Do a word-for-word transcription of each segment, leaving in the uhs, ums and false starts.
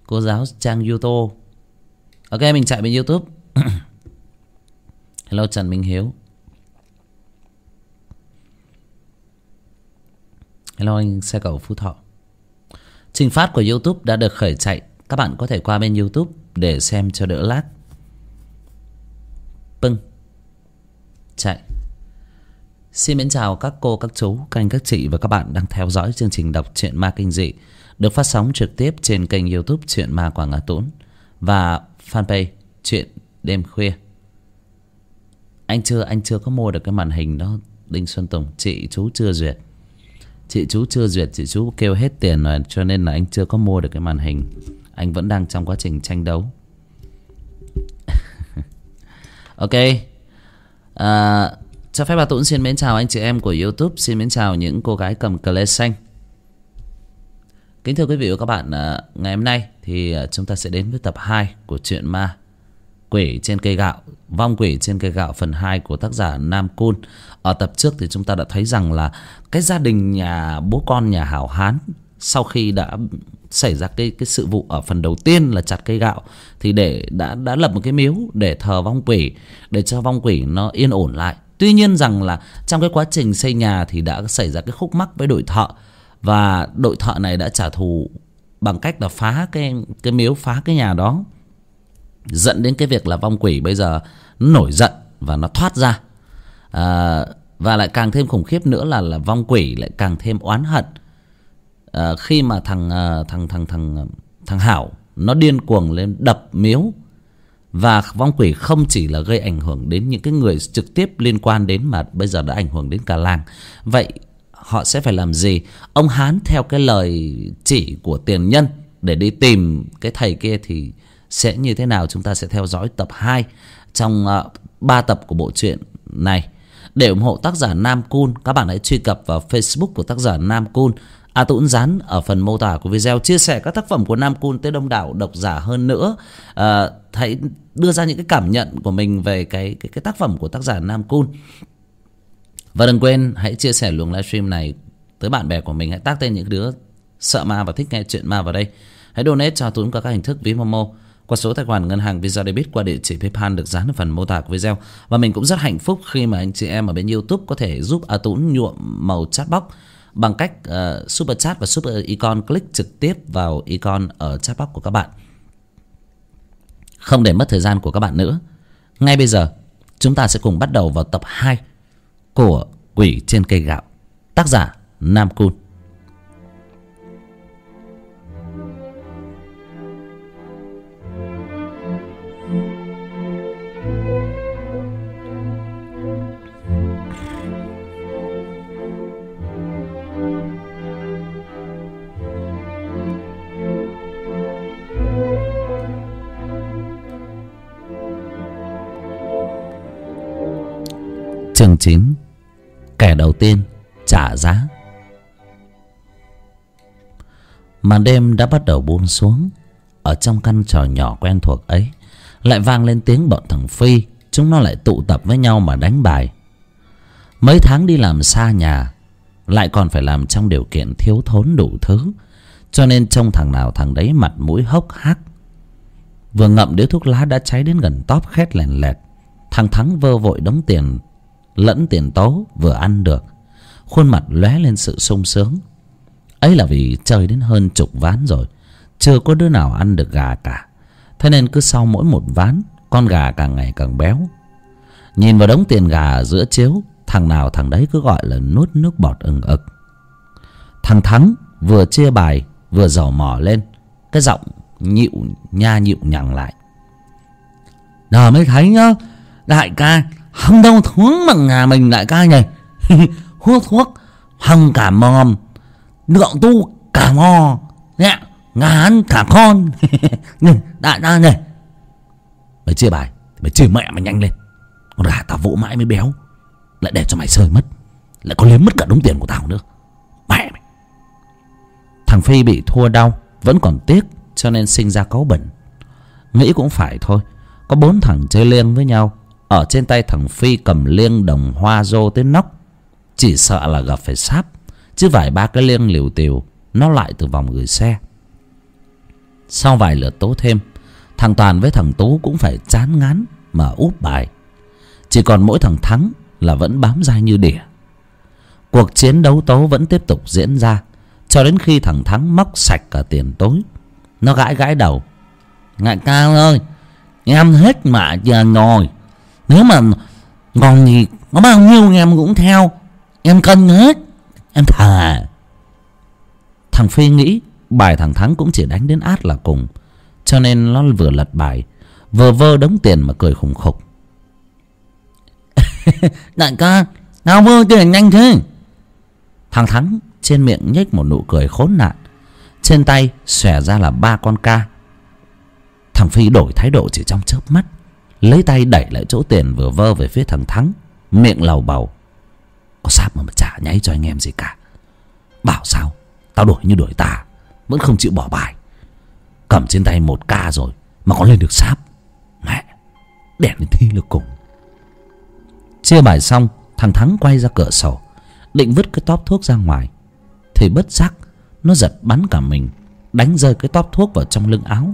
Cô giáo trang YouTube. Ok, mình chạy bên YouTube. Hello Trần Minh Hiếu. Hello anh xe cẩu Phú Thọ. Trình phát của YouTube đã được khởi chạy. Các bạn có thể qua bên YouTube để xem cho đỡ lag. Pưng. Chạy. Xin mến chào các cô, các chú, các anh, các chị và các bạn đang theo dõi chương trình đọc truyện ma kinh dị được phát sóng trực tiếp trên kênh YouTube Truyện Ma Quảng Ngã Tốn và fanpage Truyện Đêm Khuya. Anh chưa anh chưa có mua được cái màn hình đó Đinh Xuân Tùng. Chị chú chưa duyệt. Chị chú chưa duyệt, chị chú kêu hết tiền rồi, cho nên là anh chưa có mua được cái màn hình. Anh vẫn đang trong quá trình tranh đấu. Ok. À, cho phép bà Tũng xin mến chào anh chị em của YouTube. Xin mến chào những cô gái cầm cờ lê xanh. Kính thưa quý vị và các bạn, à, ngày hôm nay thì à, chúng ta sẽ đến với tập hai của truyện ma Quỷ trên cây gạo, Vong quỷ trên cây gạo phần hai của tác giả Nam Cun. Ở tập trước thì chúng ta đã thấy rằng là cái gia đình nhà bố con nhà hảo hán, sau khi đã xảy ra cái cái sự vụ ở phần đầu tiên là chặt cây gạo, thì để đã đã lập một cái miếu để thờ vong quỷ, để cho vong quỷ nó yên ổn lại. Tuy nhiên rằng là trong cái quá trình xây nhà thì đã xảy ra cái khúc mắc với đội thợ, và đội thợ này đã trả thù bằng cách là phá cái cái miếu, phá cái nhà đó, dẫn đến cái việc là vong quỷ bây giờ nó nổi giận và nó thoát ra. À, và lại càng thêm khủng khiếp nữa là là vong quỷ lại càng thêm oán hận. À, khi mà thằng thằng thằng thằng thằng Hảo nó điên cuồng lên đập miếu, và vong quỷ không chỉ là gây ảnh hưởng đến những cái người trực tiếp liên quan đến, mà bây giờ đã ảnh hưởng đến cả làng. Vậy họ sẽ phải làm gì? Ông Hán theo cái lời chỉ của tiền nhân để đi tìm cái thầy kia thì sẽ như thế nào? Chúng ta sẽ theo dõi tập hai trong ba uh, tập của bộ truyện này. Để ủng hộ tác giả Nam Cun, các bạn hãy truy cập vào Facebook của tác giả Nam Cun. A Tũng dán ở phần mô tả của video, chia sẻ các tác phẩm của Nam Cun tới đông đảo độc giả hơn nữa. À, hãy đưa ra những cái cảm nhận của mình về cái cái, cái tác phẩm của tác giả Nam Cun. Và đừng quên hãy chia sẻ luồng livestream này tới bạn bè của mình. Hãy tag tên những đứa sợ ma và thích nghe chuyện ma vào đây. Hãy donate cho Tũng qua các hình thức ví Momo, qua số tài khoản ngân hàng Visa Debit, qua địa chỉ PayPal được dán ở phần mô tả của video. Và mình cũng rất hạnh phúc khi mà anh chị em ở bên YouTube có thể giúp A Tũng nhuộm màu chatbox bằng cách uh, super chat và super icon, click trực tiếp vào icon ở chatbox của các bạn. Không để mất thời gian của các bạn nữa, ngay bây giờ chúng ta sẽ cùng bắt đầu vào tập hai của Quỷ trên cây gạo, tác giả Nam Cun. Chương chín. Kẻ đầu tiên trả giá. Màn đêm đã bắt đầu buông xuống. Ở trong căn trò nhỏ quen thuộc ấy lại vang lên tiếng bọn thằng Phi. Chúng nó lại tụ tập với nhau mà đánh bài. Mấy tháng đi làm xa nhà, lại còn phải làm trong điều kiện thiếu thốn đủ thứ, cho nên trông thằng nào thằng đấy mặt mũi hốc hác. Vừa ngậm điếu thuốc lá đã cháy đến gần tóp khét lèn lẹt, thằng Thắng vơ vội đống tiền lẫn tiền tố vừa ăn được, khuôn mặt lóe lên sự sung sướng. Ấy là vì chơi đến hơn chục ván rồi, chưa có đứa nào ăn được gà cả. Thế nên cứ sau mỗi một ván, con gà càng ngày càng béo. Nhìn vào đống tiền gà ở giữa chiếu, thằng nào thằng đấy cứ gọi là nuốt nước bọt ừng ực. Thằng Thắng vừa chia bài vừa dò mỏ lên, cái giọng nhịu nha nhịu nhằng lại. Giờ mới thấy nhá, đại ca không đâu thuốc bằng nhà mình đại ca nhỉ. Hút thuốc hằng cả mòm, lượng tu cả mò, nè, ngán cả con. Đại ca nhỉ. Mày chia bài mày chia mẹ mày nhanh lên, con gà tao vỗ mãi mới béo, lại để cho mày sơi mất, lại có liếm mất cả đống tiền của tao nữa. Mẹ mày. Thằng Phi bị thua đau vẫn còn tiếc, cho nên sinh ra cáu bẩn. Nghĩ cũng phải thôi, có bốn thằng chơi liêng với nhau, ở trên tay thằng Phi cầm liêng đồng hoa rô tới nóc, chỉ sợ là gặp phải sáp, chứ vài ba cái liêng liều tiều nó lại từ vòng gửi xe. Sau vài lượt tố thêm, thằng Toàn với thằng Tú cũng phải chán ngán mà úp bài. Chỉ còn mỗi thằng Thắng là vẫn bám dai như đỉa. Cuộc chiến đấu tố vẫn tiếp tục diễn ra cho đến khi thằng Thắng móc sạch cả tiền tối. Nó gãi gãi đầu. Ngại Cao ơi, em hết mạ giờ rồi. Nếu mà còn gì có bao nhiêu em cũng theo. Em cân hết. Em thà. Thằng Phi nghĩ bài thằng Thắng cũng chỉ đánh đến át là cùng, cho nên nó vừa lật bài vừa vơ đống tiền mà cười khùng khục. Đại ca, nào vơ tiền nhanh thế? Thằng Thắng trên miệng nhếch một nụ cười khốn nạn, trên tay xòe ra là ba con ca. Thằng Phi đổi thái độ chỉ trong chớp mắt, lấy tay đẩy lại chỗ tiền vừa vơ về phía thằng Thắng, miệng lầu bầu. Có sáp mà mà chả nháy cho anh em gì cả. Bảo sao tao đổi như đổi tà, vẫn không chịu bỏ bài. Cầm trên tay một ca rồi mà còn lên được sáp. Mẹ, đèn đến thi là cùng. Chia bài xong, thằng Thắng quay ra cửa sổ định vứt cái tóp thuốc ra ngoài, thì bất giác nó giật bắn cả mình, đánh rơi cái tóp thuốc vào trong lưng áo.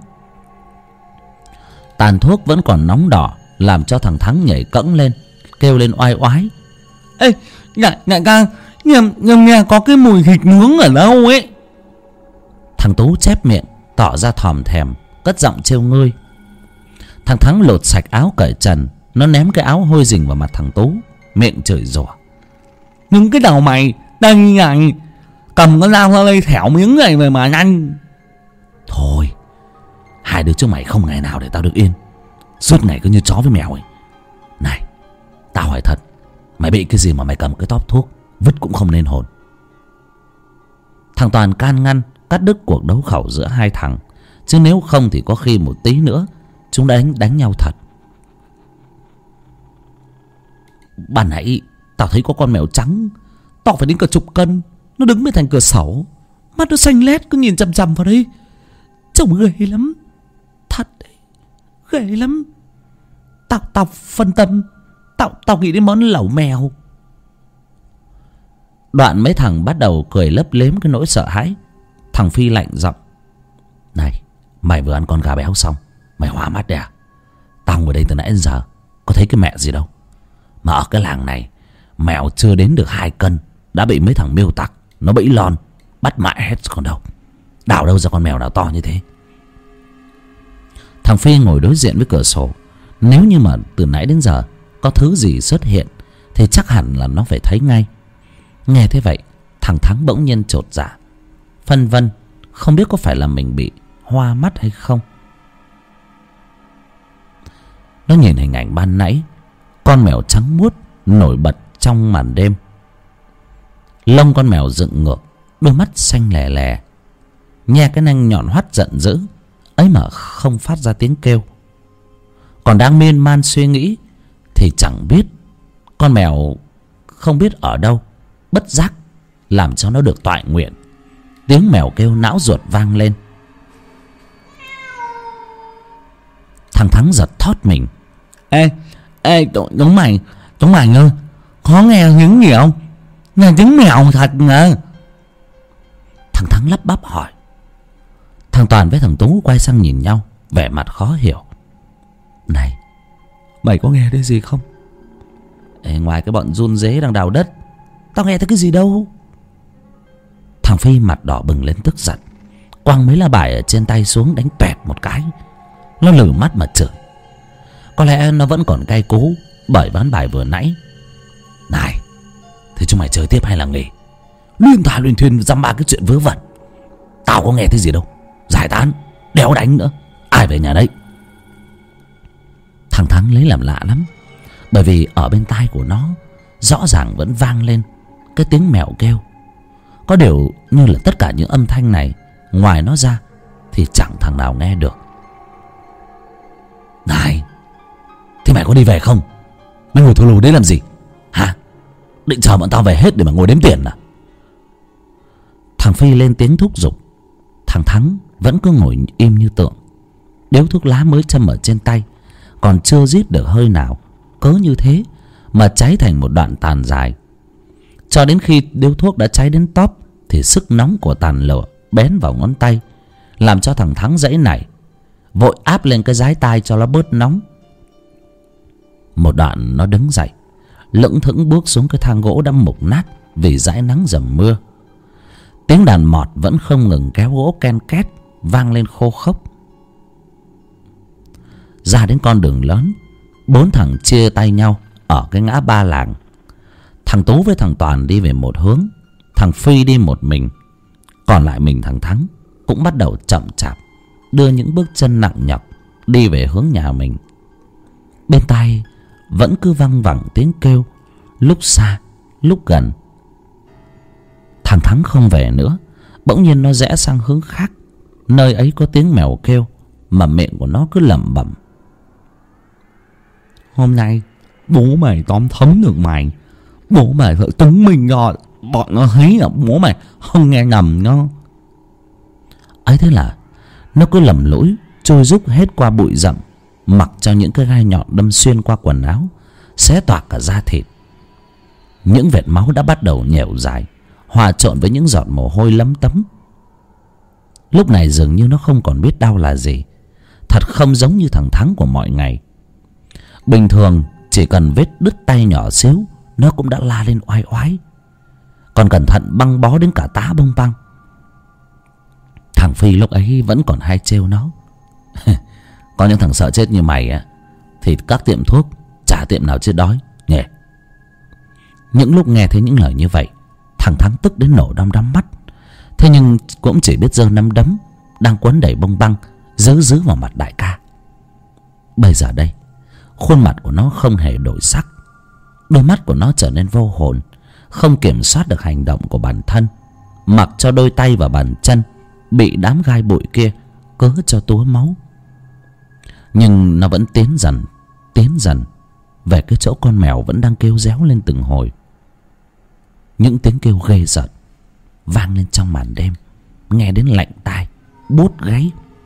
Tàn thuốc vẫn còn nóng đỏ, làm cho thằng Thắng nhảy cẫng lên, kêu lên oai oái. Ê, đại, đại ca, em, em nghe có cái mùi thịt nướng ở đâu ấy. Thằng Tú chép miệng tỏ ra thòm thèm, cất giọng trêu ngươi. Thằng Thắng lột sạch áo cởi trần, nó ném cái áo hôi rình vào mặt thằng Tú, miệng chửi rủa. Nhưng cái đầu mày đang này, cầm con dao ra đây thẻo miếng này về mà nhanh. Thôi, hai đứa chúng mày không ngày nào để tao được yên, suốt ngày cứ như chó với mèo ấy. Này, tao hỏi thật, mày bị cái gì mà mày cầm cái tóp thuốc vứt cũng không nên hồn? Thằng Toàn can ngăn, cắt đứt cuộc đấu khẩu giữa hai thằng, chứ nếu không thì có khi một tí nữa chúng đã đánh, đánh nhau thật. Ban nãy tao thấy có con mèo trắng to phải đến cả chục cân, nó đứng bên thành cửa sổ, mắt nó xanh lét cứ nhìn chằm chằm vào đây. Trông ghê lắm, thật đấy, ghê lắm. Tao tao phân tâm, tao tao nghĩ đến món lẩu mèo. Đoạn mấy thằng bắt đầu cười lấp lếm cái nỗi sợ hãi. Thằng Phi lạnh giọng. Này, mày vừa ăn con gà béo xong, mày hóa mắt đấy à? Tao ngồi đây từ nãy đến giờ có thấy cái mẹ gì đâu. Mà ở cái làng này, mèo chưa đến được hai cân đã bị mấy thằng miêu tặc nó bẫy lon, bắt mãi hết còn đâu. Đào đâu ra con mèo nào to như thế. Thằng Phi ngồi đối diện với cửa sổ. Nếu như mà từ nãy đến giờ có thứ gì xuất hiện thì chắc hẳn là nó phải thấy ngay. Nghe thế vậy, thằng Thắng bỗng nhiên chột dạ, phân vân không biết có phải là mình bị hoa mắt hay không. Nó nhìn hình ảnh ban nãy, con mèo trắng muốt nổi bật trong màn đêm. Lông con mèo dựng ngược, đôi mắt xanh lè lè, nhe cái nanh nhọn hoắt giận dữ ấy mà không phát ra tiếng kêu. Còn đang miên man suy nghĩ thì chẳng biết con mèo không biết ở đâu bất giác làm cho nó được toại nguyện. Tiếng mèo kêu não ruột vang lên. Thằng Thắng giật thót mình. Ê, ê, chúng mày, chúng mày ơi, có nghe tiếng gì không? Nghe tiếng mèo thật nè. Thằng Thắng lắp bắp hỏi. Thằng Toàn với thằng Tú quay sang nhìn nhau, vẻ mặt khó hiểu. Này, mày có nghe thấy gì không? Ê, ngoài cái bọn run rế đang đào đất, tao nghe thấy cái gì đâu. Thằng Phi mặt đỏ bừng lên tức giận, quăng mấy lá bài ở trên tay xuống đánh toẹt một cái. Nó lử mắt mà chửi. Có lẽ nó vẫn còn cay cú bởi ván bài vừa nãy. Này, thế chúng mày chơi tiếp hay là nghỉ? Liên thà liên thuyên dăm ba cái chuyện vớ vẩn. Tao có nghe thấy gì đâu. Giải tán, đéo đánh nữa, ai về nhà đấy. Thằng Thắng lấy làm lạ lắm, bởi vì ở bên tai của nó rõ ràng vẫn vang lên cái tiếng mèo kêu. Có điều như là tất cả những âm thanh này, ngoài nó ra thì chẳng thằng nào nghe được. Này, thế mày có đi về không? Mày ngồi thù lù đấy làm gì hả? Định chờ bọn tao về hết để mà ngồi đếm tiền à? Thằng Phi lên tiếng thúc giục. Thằng Thắng vẫn cứ ngồi im như tượng. Điếu thuốc lá mới châm ở trên tay còn chưa rít được hơi nào, cớ như thế mà cháy thành một đoạn tàn dài. Cho đến khi điếu thuốc đã cháy đến tóp thì sức nóng của tàn lửa bén vào ngón tay, làm cho thằng Thắng giãy nảy, vội áp lên cái dái tai cho nó bớt nóng. Một đoạn nó đứng dậy, lững thững bước xuống cái thang gỗ đã mục nát vì dãi nắng dầm mưa. Tiếng đàn mọt vẫn không ngừng kéo gỗ ken két vang lên khô khốc. Ra đến con đường lớn, bốn thằng chia tay nhau ở cái ngã ba làng. Thằng Tú với thằng Toàn đi về một hướng, thằng Phi đi một mình, còn lại mình thằng Thắng cũng bắt đầu chậm chạp đưa những bước chân nặng nhọc đi về hướng nhà mình. Bên tai vẫn cứ văng vẳng tiếng kêu, lúc xa lúc gần. Thằng Thắng không về nữa, bỗng nhiên nó rẽ sang hướng khác. Nơi ấy có tiếng mèo kêu, mà miệng của nó cứ lẩm bẩm: hôm nay bố mày tóm thấm được mày. Bố mày phải chứng minh rồi, bọn nó thấy là bố mày không nghe nhầm nó. Ấy thế là nó cứ lầm lũi trôi rúc hết qua bụi rậm, mặc cho những cái gai nhọn đâm xuyên qua quần áo, xé toạc cả da thịt. Những vệt máu đã bắt đầu nhẻo dài, hòa trộn với những giọt mồ hôi lấm tấm. Lúc này dường như nó không còn biết đau là gì. Thật không giống như thằng Thắng của mọi ngày. Bình thường chỉ cần vết đứt tay nhỏ xíu, nó cũng đã la lên oai oái, còn cẩn thận băng bó đến cả tá bông băng. Thằng Phi lúc ấy vẫn còn hay trêu nó: có những thằng sợ chết như mày á, thì các tiệm thuốc chả tiệm nào chết đói nhỉ. Những lúc nghe thấy những lời như vậy, thằng Thắng tức đến nổ đom đóm mắt. Thế nhưng cũng chỉ biết giơ nắm đấm đang quấn đầy bông băng dứ dứ vào mặt đại ca. Bây giờ đây, khuôn mặt của nó không hề đổi sắc. Đôi mắt của nó trở nên vô hồn, không kiểm soát được hành động của bản thân, mặc cho đôi tay và bàn chân bị đám gai bụi kia cớ cho túa máu. Nhưng nó vẫn tiến dần, tiến dần về cái chỗ con mèo vẫn đang kêu réo lên từng hồi. Những tiếng kêu ghê rợn vang lên trong màn đêm, nghe đến lạnh tai, buốt gáy.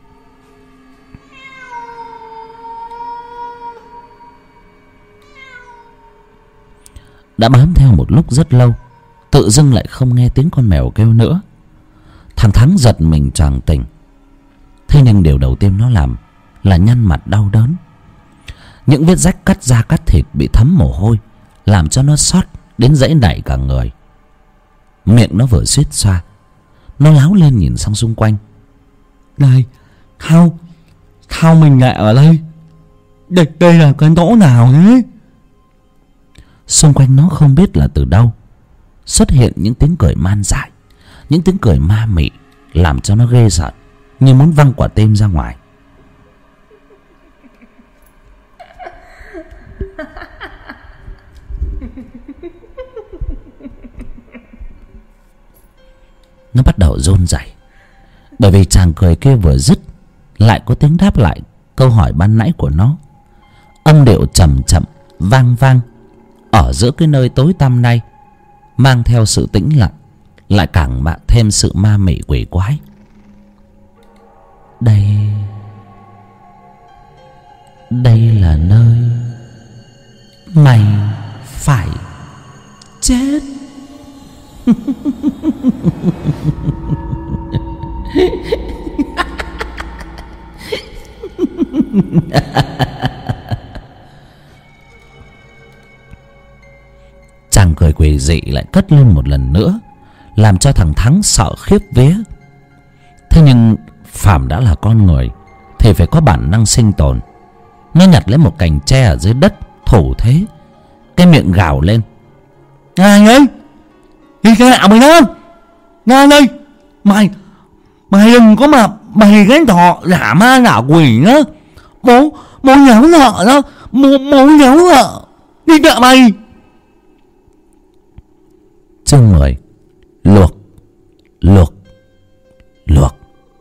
Đã bám theo một lúc rất lâu, tự dưng lại không nghe tiếng con mèo kêu nữa. Thằng Thắng giật mình choàng tỉnh. Thế nhưng điều đầu tiên nó làm là nhăn mặt đau đớn. Những vết rách cắt da cắt thịt bị thấm mồ hôi làm cho nó xót đến giãy nảy cả người. Miệng nó vừa suýt xoa, nó láo lên nhìn sang xung quanh. Đây, Thao, Thao mình lại ở đây. Đây, đây là cái chỗ nào thế? Xung quanh nó không biết là từ đâu xuất hiện những tiếng cười man dại, những tiếng cười ma mị làm cho nó ghê sợ, như muốn văng quả tim ra ngoài. Nó bắt đầu run rẩy, bởi vì chàng cười kia vừa dứt lại có tiếng đáp lại câu hỏi ban nãy của nó. Âm điệu chậm chậm vang vang ở giữa cái nơi tối tăm này, mang theo sự tĩnh lặng, lại càng mạ thêm sự ma mị quỷ quái. Đây, đây là nơi mày phải chết. Chàng cười quỷ dị lại cất lên một lần nữa, làm cho thằng Thắng sợ khiếp vía. Thế nhưng phàm đã là con người thì phải có bản năng sinh tồn. Nó nhặt lấy một cành tre ở dưới đất, thủ thế, cái miệng gào lên: Ngang ơi, đi cái nào mày đó, Ngang ơi, mày mày đừng có mà bày cái trò giả ma giả quỷ nữa. Bố bố nháo nợ đó, bố bố nháo nợ, đi chợ mày. Chương mười. Luộc, luộc, luộc.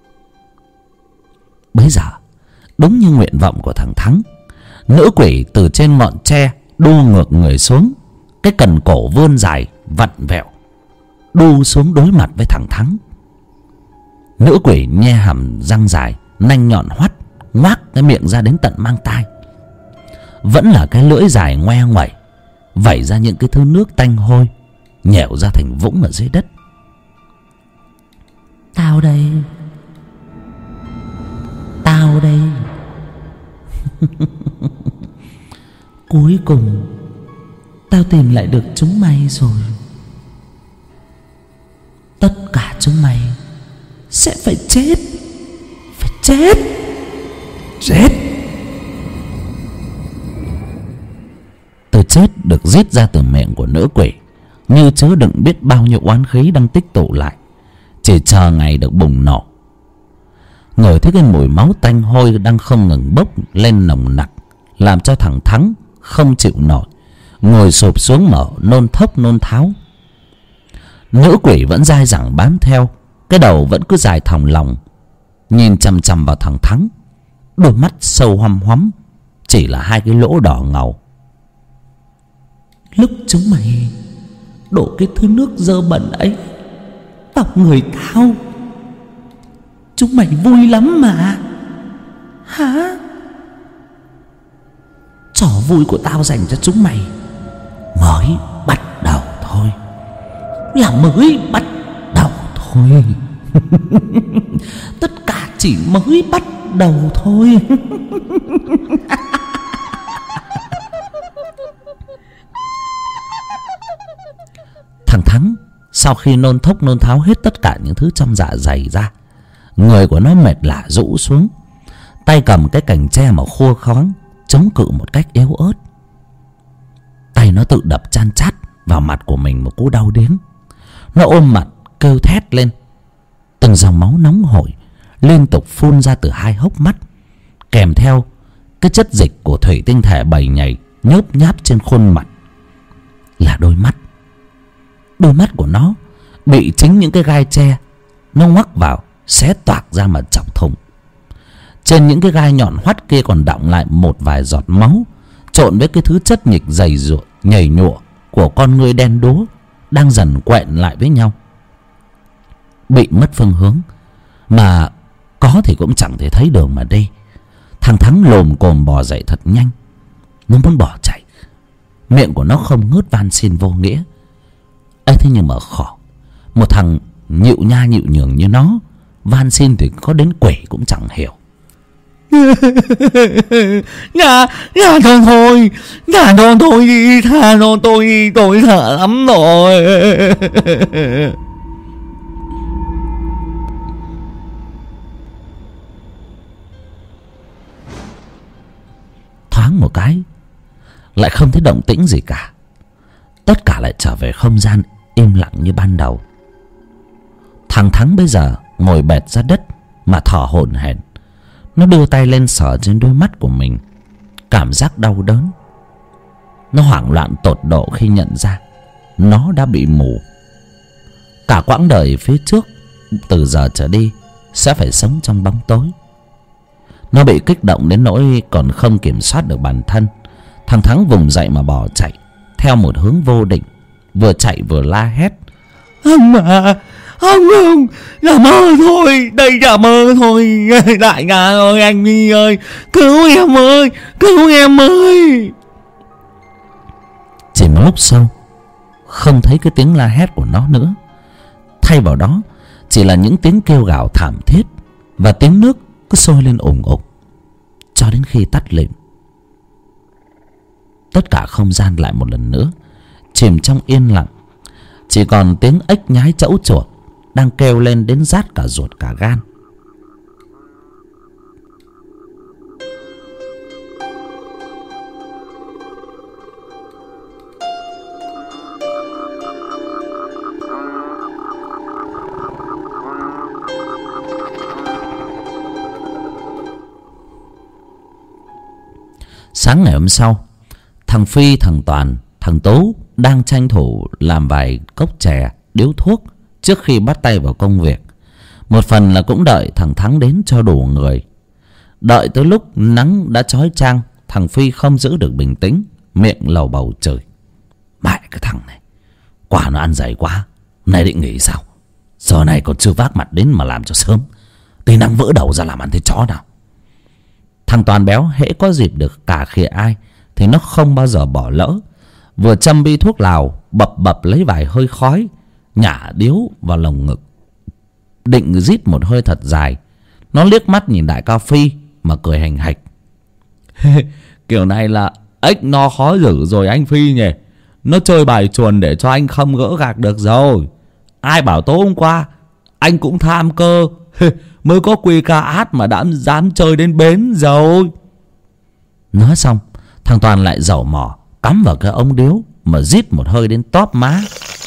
Bấy giờ đúng như nguyện vọng của thằng Thắng, nữ quỷ từ trên ngọn tre đu ngược người xuống, cái cần cổ vươn dài vặn vẹo đu xuống đối mặt với thằng Thắng. Nữ quỷ nhe hàm răng dài, nanh nhọn hoắt, ngoác cái miệng ra đến tận mang tai. Vẫn là cái lưỡi dài ngoe ngoẩy, vẩy ra những cái thứ nước tanh hôi, nhẻo ra thành vũng ở dưới đất. Tao đây, tao đây. Cuối cùng tao tìm lại được chúng mày rồi. Tất cả chúng mày sẽ phải chết. Phải chết. Chết. Từ chết được giết ra từ miệng của nữ quỷ như chứa đựng biết bao nhiêu oán khí đang tích tụ lại, chỉ chờ ngày được bùng nổ. Ngửi thấy cái mùi máu tanh hôi đang không ngừng bốc lên nồng nặc, làm cho thằng Thắng không chịu nổi, ngồi sụp xuống mở nôn thốc nôn tháo. Nữ quỷ vẫn dai dẳng bám theo, cái đầu vẫn cứ dài thòng lòng, nhìn chằm chằm vào thằng Thắng, đôi mắt sâu hoăm hoắm, chỉ là hai cái lỗ đỏ ngầu. Lúc chúng mày đổ cái thứ nước dơ bẩn ấy vào người tao, chúng mày vui lắm mà. Hả? Trò vui của tao dành cho chúng mày mới bắt đầu thôi. Là mới bắt đầu thôi. Tất cả chỉ mới bắt đầu thôi. Thằng Thắng sau khi nôn thốc nôn tháo hết tất cả những thứ trong dạ dày ra, người của nó mệt lả rũ xuống, tay cầm cái cành tre mà khua khoáng chống cự một cách yếu ớt. Tay nó tự đập chan chát vào mặt của mình một cú đau điếng. Nó ôm mặt kêu thét lên, từng dòng máu nóng hổi liên tục phun ra từ hai hốc mắt, kèm theo cái chất dịch của thủy tinh thể bầy nhầy nhớp nháp trên khuôn mặt là đôi mắt. Đôi mắt của nó bị chính những cái gai tre nó ngoắc vào xé toạc ra mà chọc thủng. Trên những cái gai nhọn hoắt kia còn đọng lại một vài giọt máu, trộn với cái thứ chất nhịch dày dụa nhầy nhụa của con ngươi đen đúa đang dần quện lại với nhau. Bị mất phương hướng mà có thì cũng chẳng thể thấy đường mà đi. Thằng Thắng lồm cồm bò dậy thật nhanh. Nó muốn bỏ chạy, miệng của nó không ngớt van xin vô nghĩa. ấy thế nhưng mà khổ, một thằng nhịu nha nhịu nhường như nó van xin thì có đến quỷ cũng chẳng hiểu. Nhà nhà cho thôi, nhà cho tôi đi, tha cho tôi đi, tôi sợ lắm rồi. Thoáng một cái lại không thấy động tĩnh gì cả, tất cả lại trở về không gian im lặng như ban đầu. Thằng Thắng bây giờ ngồi bệt ra đất mà thở hổn hển. Nó đưa tay lên sờ trên đôi mắt của mình, cảm giác đau đớn. Nó hoảng loạn tột độ khi nhận ra nó đã bị mù. Cả quãng đời phía trước từ giờ trở đi sẽ phải sống trong bóng tối. Nó bị kích động đến nỗi còn không kiểm soát được bản thân. Thằng Thắng vùng dậy mà bỏ chạy theo một hướng vô định, vừa chạy vừa la hét: Ông à, ông ông, là mơ thôi, đây là mơ thôi. Đại ca ơi, anh Nhi ơi, cứu em ơi, cứu em ơi. Chỉ một lúc sau không thấy cái tiếng la hét của nó nữa, thay vào đó chỉ là những tiếng kêu gào thảm thiết và tiếng nước cứ sôi lên ủng ục cho đến khi tắt lịm. Tất cả không gian lại một lần nữa chìm trong yên lặng, chỉ còn tiếng ếch nhái chẫu chuột đang kêu lên đến rát cả ruột cả gan. Sáng ngày hôm sau, thằng Phi, thằng Toàn, thằng Tú đang tranh thủ làm vài cốc chè, điếu thuốc trước khi bắt tay vào công việc. Một phần là cũng đợi thằng Thắng đến cho đủ người. Đợi tới lúc nắng đã chói chang, thằng Phi không giữ được bình tĩnh, miệng lầu bầu chửi: Mẹ cái thằng này, quả nó ăn dày quá, nay định nghỉ sao? Giờ này còn chưa vác mặt đến mà làm cho sớm, tí nắng vỡ đầu ra làm ăn thế chó nào. Thằng Toàn béo hễ có dịp được cà khịa ai thì nó không bao giờ bỏ lỡ. Vừa châm bi thuốc lào, bập bập lấy vài hơi khói, nhả điếu vào lồng ngực, định rít một hơi thật dài. Nó liếc mắt nhìn đại ca Phi mà cười hành hạch. Kiểu này là ếch nó khó xử rồi anh Phi nhỉ. Nó chơi bài chuồn để cho anh không gỡ gạc được rồi. Ai bảo tối hôm qua anh cũng tham cơ mới có quy ca át mà đã dám chơi đến bến rồi. Nói xong thằng Toàn lại dẩu mỏ cắm vào cái ống điếu mà rít một hơi đến tóp má.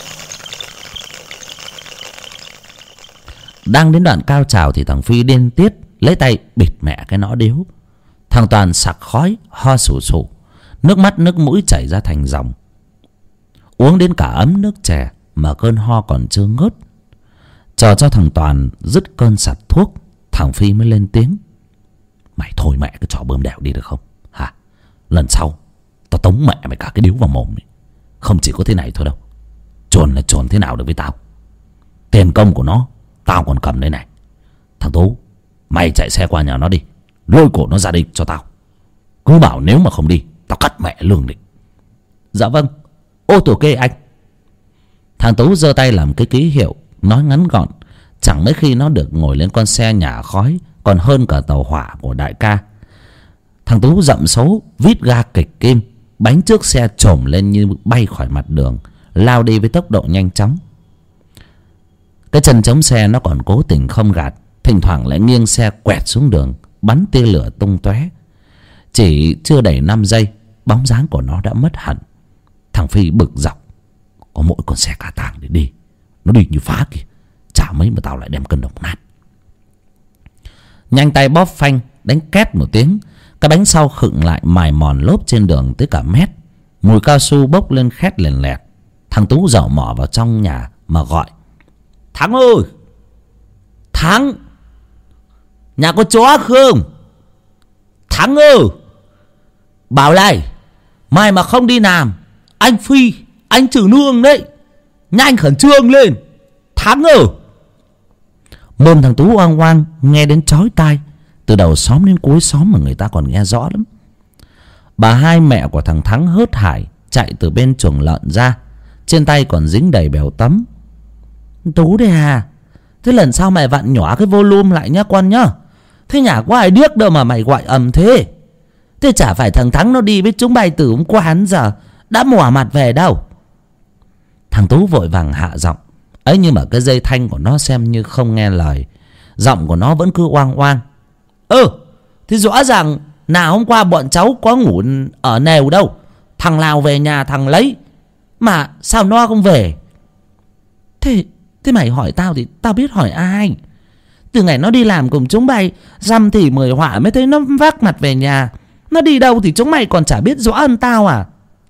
Đang đến đoạn cao trào thì thằng Phi điên tiết lấy tay bịt mẹ cái nõ điếu. Thằng Toàn sặc khói ho sù sù, nước mắt nước mũi chảy ra thành dòng. Uống đến cả ấm nước chè mà cơn ho còn chưa ngớt. Chờ cho thằng Toàn dứt cơn sặc thuốc, thằng Phi mới lên tiếng: "Mày thôi mẹ cái trò bơm đèo đi được không hả? Lần sau tao tống mẹ mày cả cái điếu vào mồm ấy. Không chỉ có thế này thôi đâu, chuồn là chuồn thế nào được với tao. Tiền công của nó tao còn cầm đây này. Thằng Tú, mày chạy xe qua nhà nó đi, lôi cổ nó ra đây cho tao. Cứ bảo nếu mà không đi tao cắt mẹ lương định." "Dạ vâng, ô tổ kê anh." Thằng Tú giơ tay làm cái ký hiệu, nói ngắn gọn. Chẳng mấy khi nó được ngồi lên con xe nhả khói còn hơn cả tàu hỏa của đại ca. Thằng Tú dậm số vít ga kịch kim, bánh trước xe trồm lên như bay khỏi mặt đường, lao đi với tốc độ nhanh chóng. Cái chân chống xe nó còn cố tình không gạt, thỉnh thoảng lại nghiêng xe quẹt xuống đường, bắn tia lửa tung tóe. Chỉ chưa đầy năm giây, bóng dáng của nó đã mất hẳn. Thằng Phi bực dọc: "Có mỗi con xe cả tàng để đi, nó đi như phá kìa, chả mấy mà tao lại đem cân đồng nát." Nhanh tay bóp phanh, đánh két một tiếng, cái bánh sau khựng lại mài mòn lốp trên đường tới cả mét. Mùi cao su bốc lên khét lèn lẹt. Thằng Tú dậu mỏ vào trong nhà mà gọi: "Thắng ơi, Thắng, nhà có chó không? Thắng ơi, bảo này, mày mà không đi làm, anh Phi, anh trừ nương đấy. Nhanh khẩn trương lên, Thắng ơi." Mồm thằng Tú oang oang nghe đến chói tai, từ đầu xóm đến cuối xóm mà người ta còn nghe rõ lắm. Bà hai mẹ của thằng Thắng hớt hải chạy từ bên chuồng lợn ra, trên tay còn dính đầy bèo tấm. "Tú đây à, thế lần sau mày vặn nhỏ cái volume lại nhá con nhá. Thế nhà có ai điếc đâu mà mày gọi ầm thế. Thế chả phải thằng Thắng nó đi với chúng bay từ hôm qua đến giờ đã mỏi mặt về đâu." Thằng Tú vội vàng hạ giọng ấy, nhưng mà cái dây thanh của nó xem như không nghe lời. Giọng của nó vẫn cứ oang oang: "Ừ, thế rõ ràng nào hôm qua bọn cháu có ngủ ở nèo đâu. Thằng nào về nhà thằng lấy, mà sao nó không về? Thế thế mày hỏi tao thì tao biết hỏi ai? Từ ngày nó đi làm cùng chúng bay, dăm thì mười họa mới thấy nó vác mặt về nhà. Nó đi đâu thì chúng mày còn chả biết rõ hơn tao à?"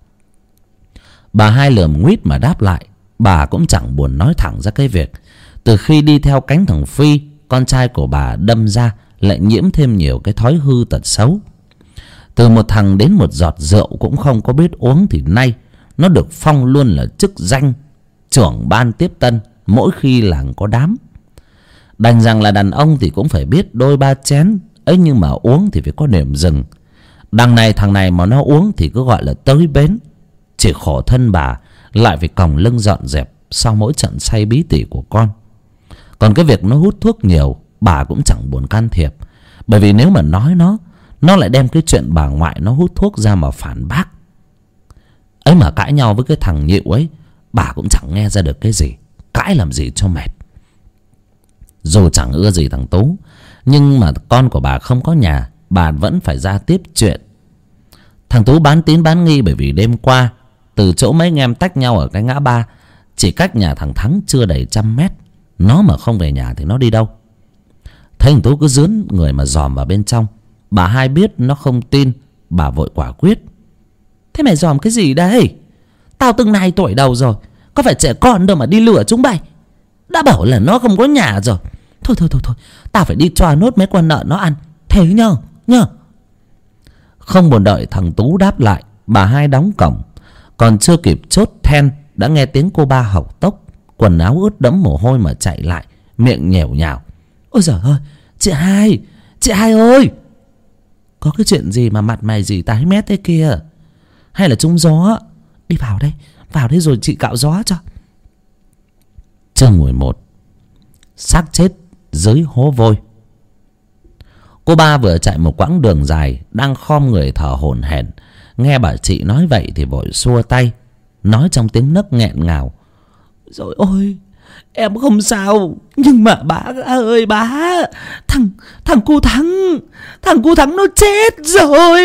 Bà hai lườm nguýt mà đáp lại. Bà cũng chẳng buồn nói thẳng ra cái việc từ khi đi theo cánh thằng Phi, con trai của bà đâm ra lại nhiễm thêm nhiều cái thói hư tật xấu. Từ một thằng đến một giọt rượu cũng không có biết uống thì nay nó được phong luôn là chức danh trưởng ban tiếp tân mỗi khi làng có đám. Đành rằng là đàn ông thì cũng phải biết đôi ba chén ấy, nhưng mà uống thì phải có điểm dừng. Đằng này thằng này mà nó uống thì cứ gọi là tới bến. Chỉ khổ thân bà lại phải còng lưng dọn dẹp sau mỗi trận say bí tỉ của con. Còn cái việc nó hút thuốc nhiều, bà cũng chẳng buồn can thiệp, bởi vì nếu mà nói nó nó lại đem cái chuyện bà ngoại nó hút thuốc ra mà phản bác. Ấy mà cãi nhau với cái thằng Nhịu ấy, bà cũng chẳng nghe ra được cái gì. Cãi làm gì cho mệt. Dù chẳng ưa gì thằng Tú, nhưng mà con của bà không có nhà, bà vẫn phải ra tiếp chuyện. Thằng Tú bán tín bán nghi, bởi vì đêm qua từ chỗ mấy anh em tách nhau ở cái ngã ba, chỉ cách nhà thằng Thắng chưa đầy trăm mét, nó mà không về nhà thì nó đi đâu? Thấy thằng Tú cứ dướn người mà dòm vào bên trong, bà hai biết nó không tin, bà vội quả quyết: "Thế mày dòm cái gì đây? Tao từng này tuổi đầu rồi, có phải trẻ con đâu mà đi lừa chúng bay. Đã bảo là nó không có nhà rồi. Thôi thôi thôi thôi, tao phải đi cho nốt mấy con nợ nó ăn. Thế nhờ nhờ." Không buồn đợi thằng Tú đáp lại, bà hai đóng cổng. Còn chưa kịp chốt then đã nghe tiếng cô ba hộc tốc, quần áo ướt đẫm mồ hôi mà chạy lại, miệng nhèo nhào: "Ôi giời ơi, chị hai, chị hai ơi! Có cái chuyện gì mà mặt mày gì tái mét thế kia? Hay là trúng gió? Đi vào đây, vào đây rồi chị cạo gió cho." Chương mười một. Xác chết dưới hố vôi. Cô ba vừa chạy một quãng đường dài, đang khom người thở hổn hển, nghe bà chị nói vậy thì vội xua tay, nói trong tiếng nấc nghẹn ngào: "Rồi ôi, em không sao, nhưng mà bá ơi bá, thằng thằng cu Thắng, thằng cu Thắng nó chết rồi."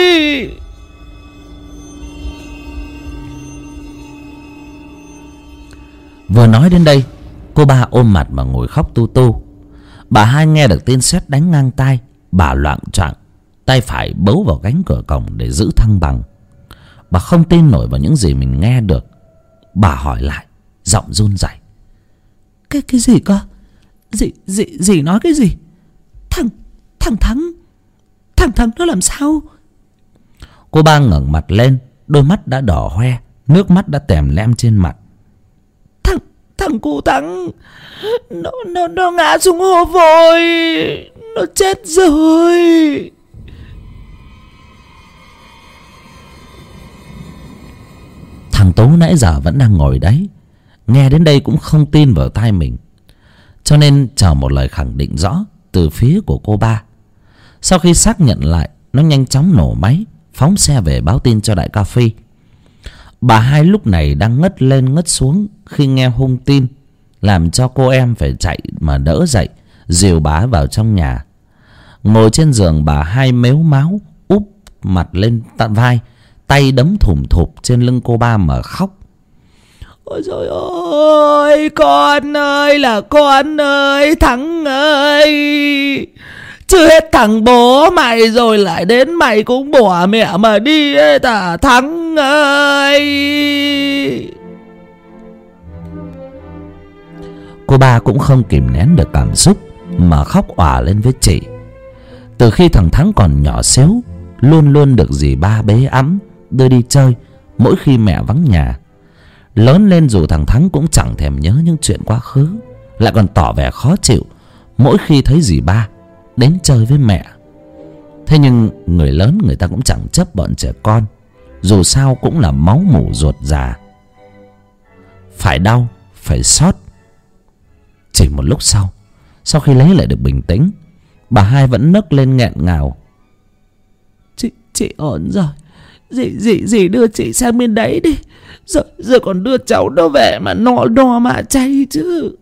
Vừa nói đến đây, cô ba ôm mặt mà ngồi khóc tu tu. Bà hai nghe được tin sét đánh ngang tai, bà loạng choạng, tay phải bấu vào cánh cửa cổng để giữ thăng bằng. Bà không tin nổi vào những gì mình nghe được. Bà hỏi lại, giọng run rẩy: Cái cái gì cơ? Dì, dì, dì nói cái gì? Thằng, thằng Thắng, thằng Thắng nó làm sao? Cô ba ngẩng mặt lên, đôi mắt đã đỏ hoe, nước mắt đã tèm lem trên mặt. Thằng, thằng cu Thắng, nó, nó, nó ngã xuống hồ vôi, nó chết rồi. Thằng Tú nãy giờ vẫn đang ngồi đấy, nghe đến đây cũng không tin vào tai mình, cho nên chờ một lời khẳng định rõ từ phía của cô ba. Sau khi xác nhận lại, nó nhanh chóng nổ máy, phóng xe về báo tin cho đại ca Phi. Bà hai lúc này đang ngất lên ngất xuống khi nghe hung tin, làm cho cô em phải chạy mà đỡ dậy, dìu bà vào trong nhà. Ngồi trên giường, bà hai mếu máo, úp mặt lên tận vai, tay đấm thủm thụp trên lưng cô ba mà khóc. Ôi trời ơi, con ơi là con ơi, Thắng ơi, chưa hết thằng bố mày rồi lại đến mày cũng bỏ mẹ mà đi hết à, Thắng ơi. Cô ba cũng không kìm nén được cảm xúc mà khóc òa lên với chị. Từ khi thằng Thắng còn nhỏ xíu, luôn luôn được dì ba bế ẵm đưa đi chơi mỗi khi mẹ vắng nhà. Lớn lên dù thằng Thắng cũng chẳng thèm nhớ những chuyện quá khứ, lại còn tỏ vẻ khó chịu mỗi khi thấy dì ba đến chơi với mẹ. Thế nhưng người lớn người ta cũng chẳng chấp bọn trẻ con, dù sao cũng là máu mủ ruột già. Phải đau, phải xót. Chỉ một lúc sau, sau khi lấy lại được bình tĩnh, bà hai vẫn nấc lên nghẹn ngào: Chị, chị ổn rồi. Dì, dì, dì đưa chị sang bên đấy đi. Rồi, rồi còn đưa cháu nó về mà no no mà chay chứ.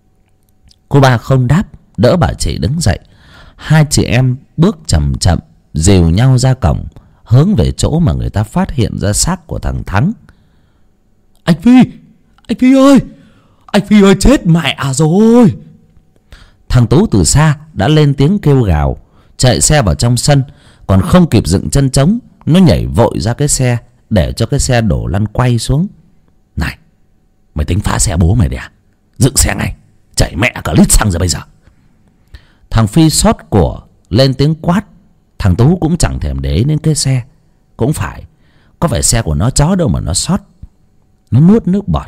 Cô ba không đáp, đỡ bà chị đứng dậy. Hai chị em bước chậm chậm dìu nhau ra cổng, hướng về chỗ mà người ta phát hiện ra xác của thằng Thắng. Anh Phi, anh Phi ơi, anh Phi ơi, chết mẹ à rồi. Thằng Tú từ xa đã lên tiếng kêu gào, chạy xe vào trong sân. Còn không kịp dựng chân trống, nó nhảy vội ra cái xe, để cho cái xe đổ lăn quay xuống. Này, mày tính phá xe bố mày đấy à? Dựng xe ngay, chảy mẹ cả lít xăng ra bây giờ. Thằng Phi xót của lên tiếng quát. Thằng Tú cũng chẳng thèm để ý đến cái xe. Cũng phải, có phải xe của nó chó đâu mà nó xót. Nó nuốt nước bọt.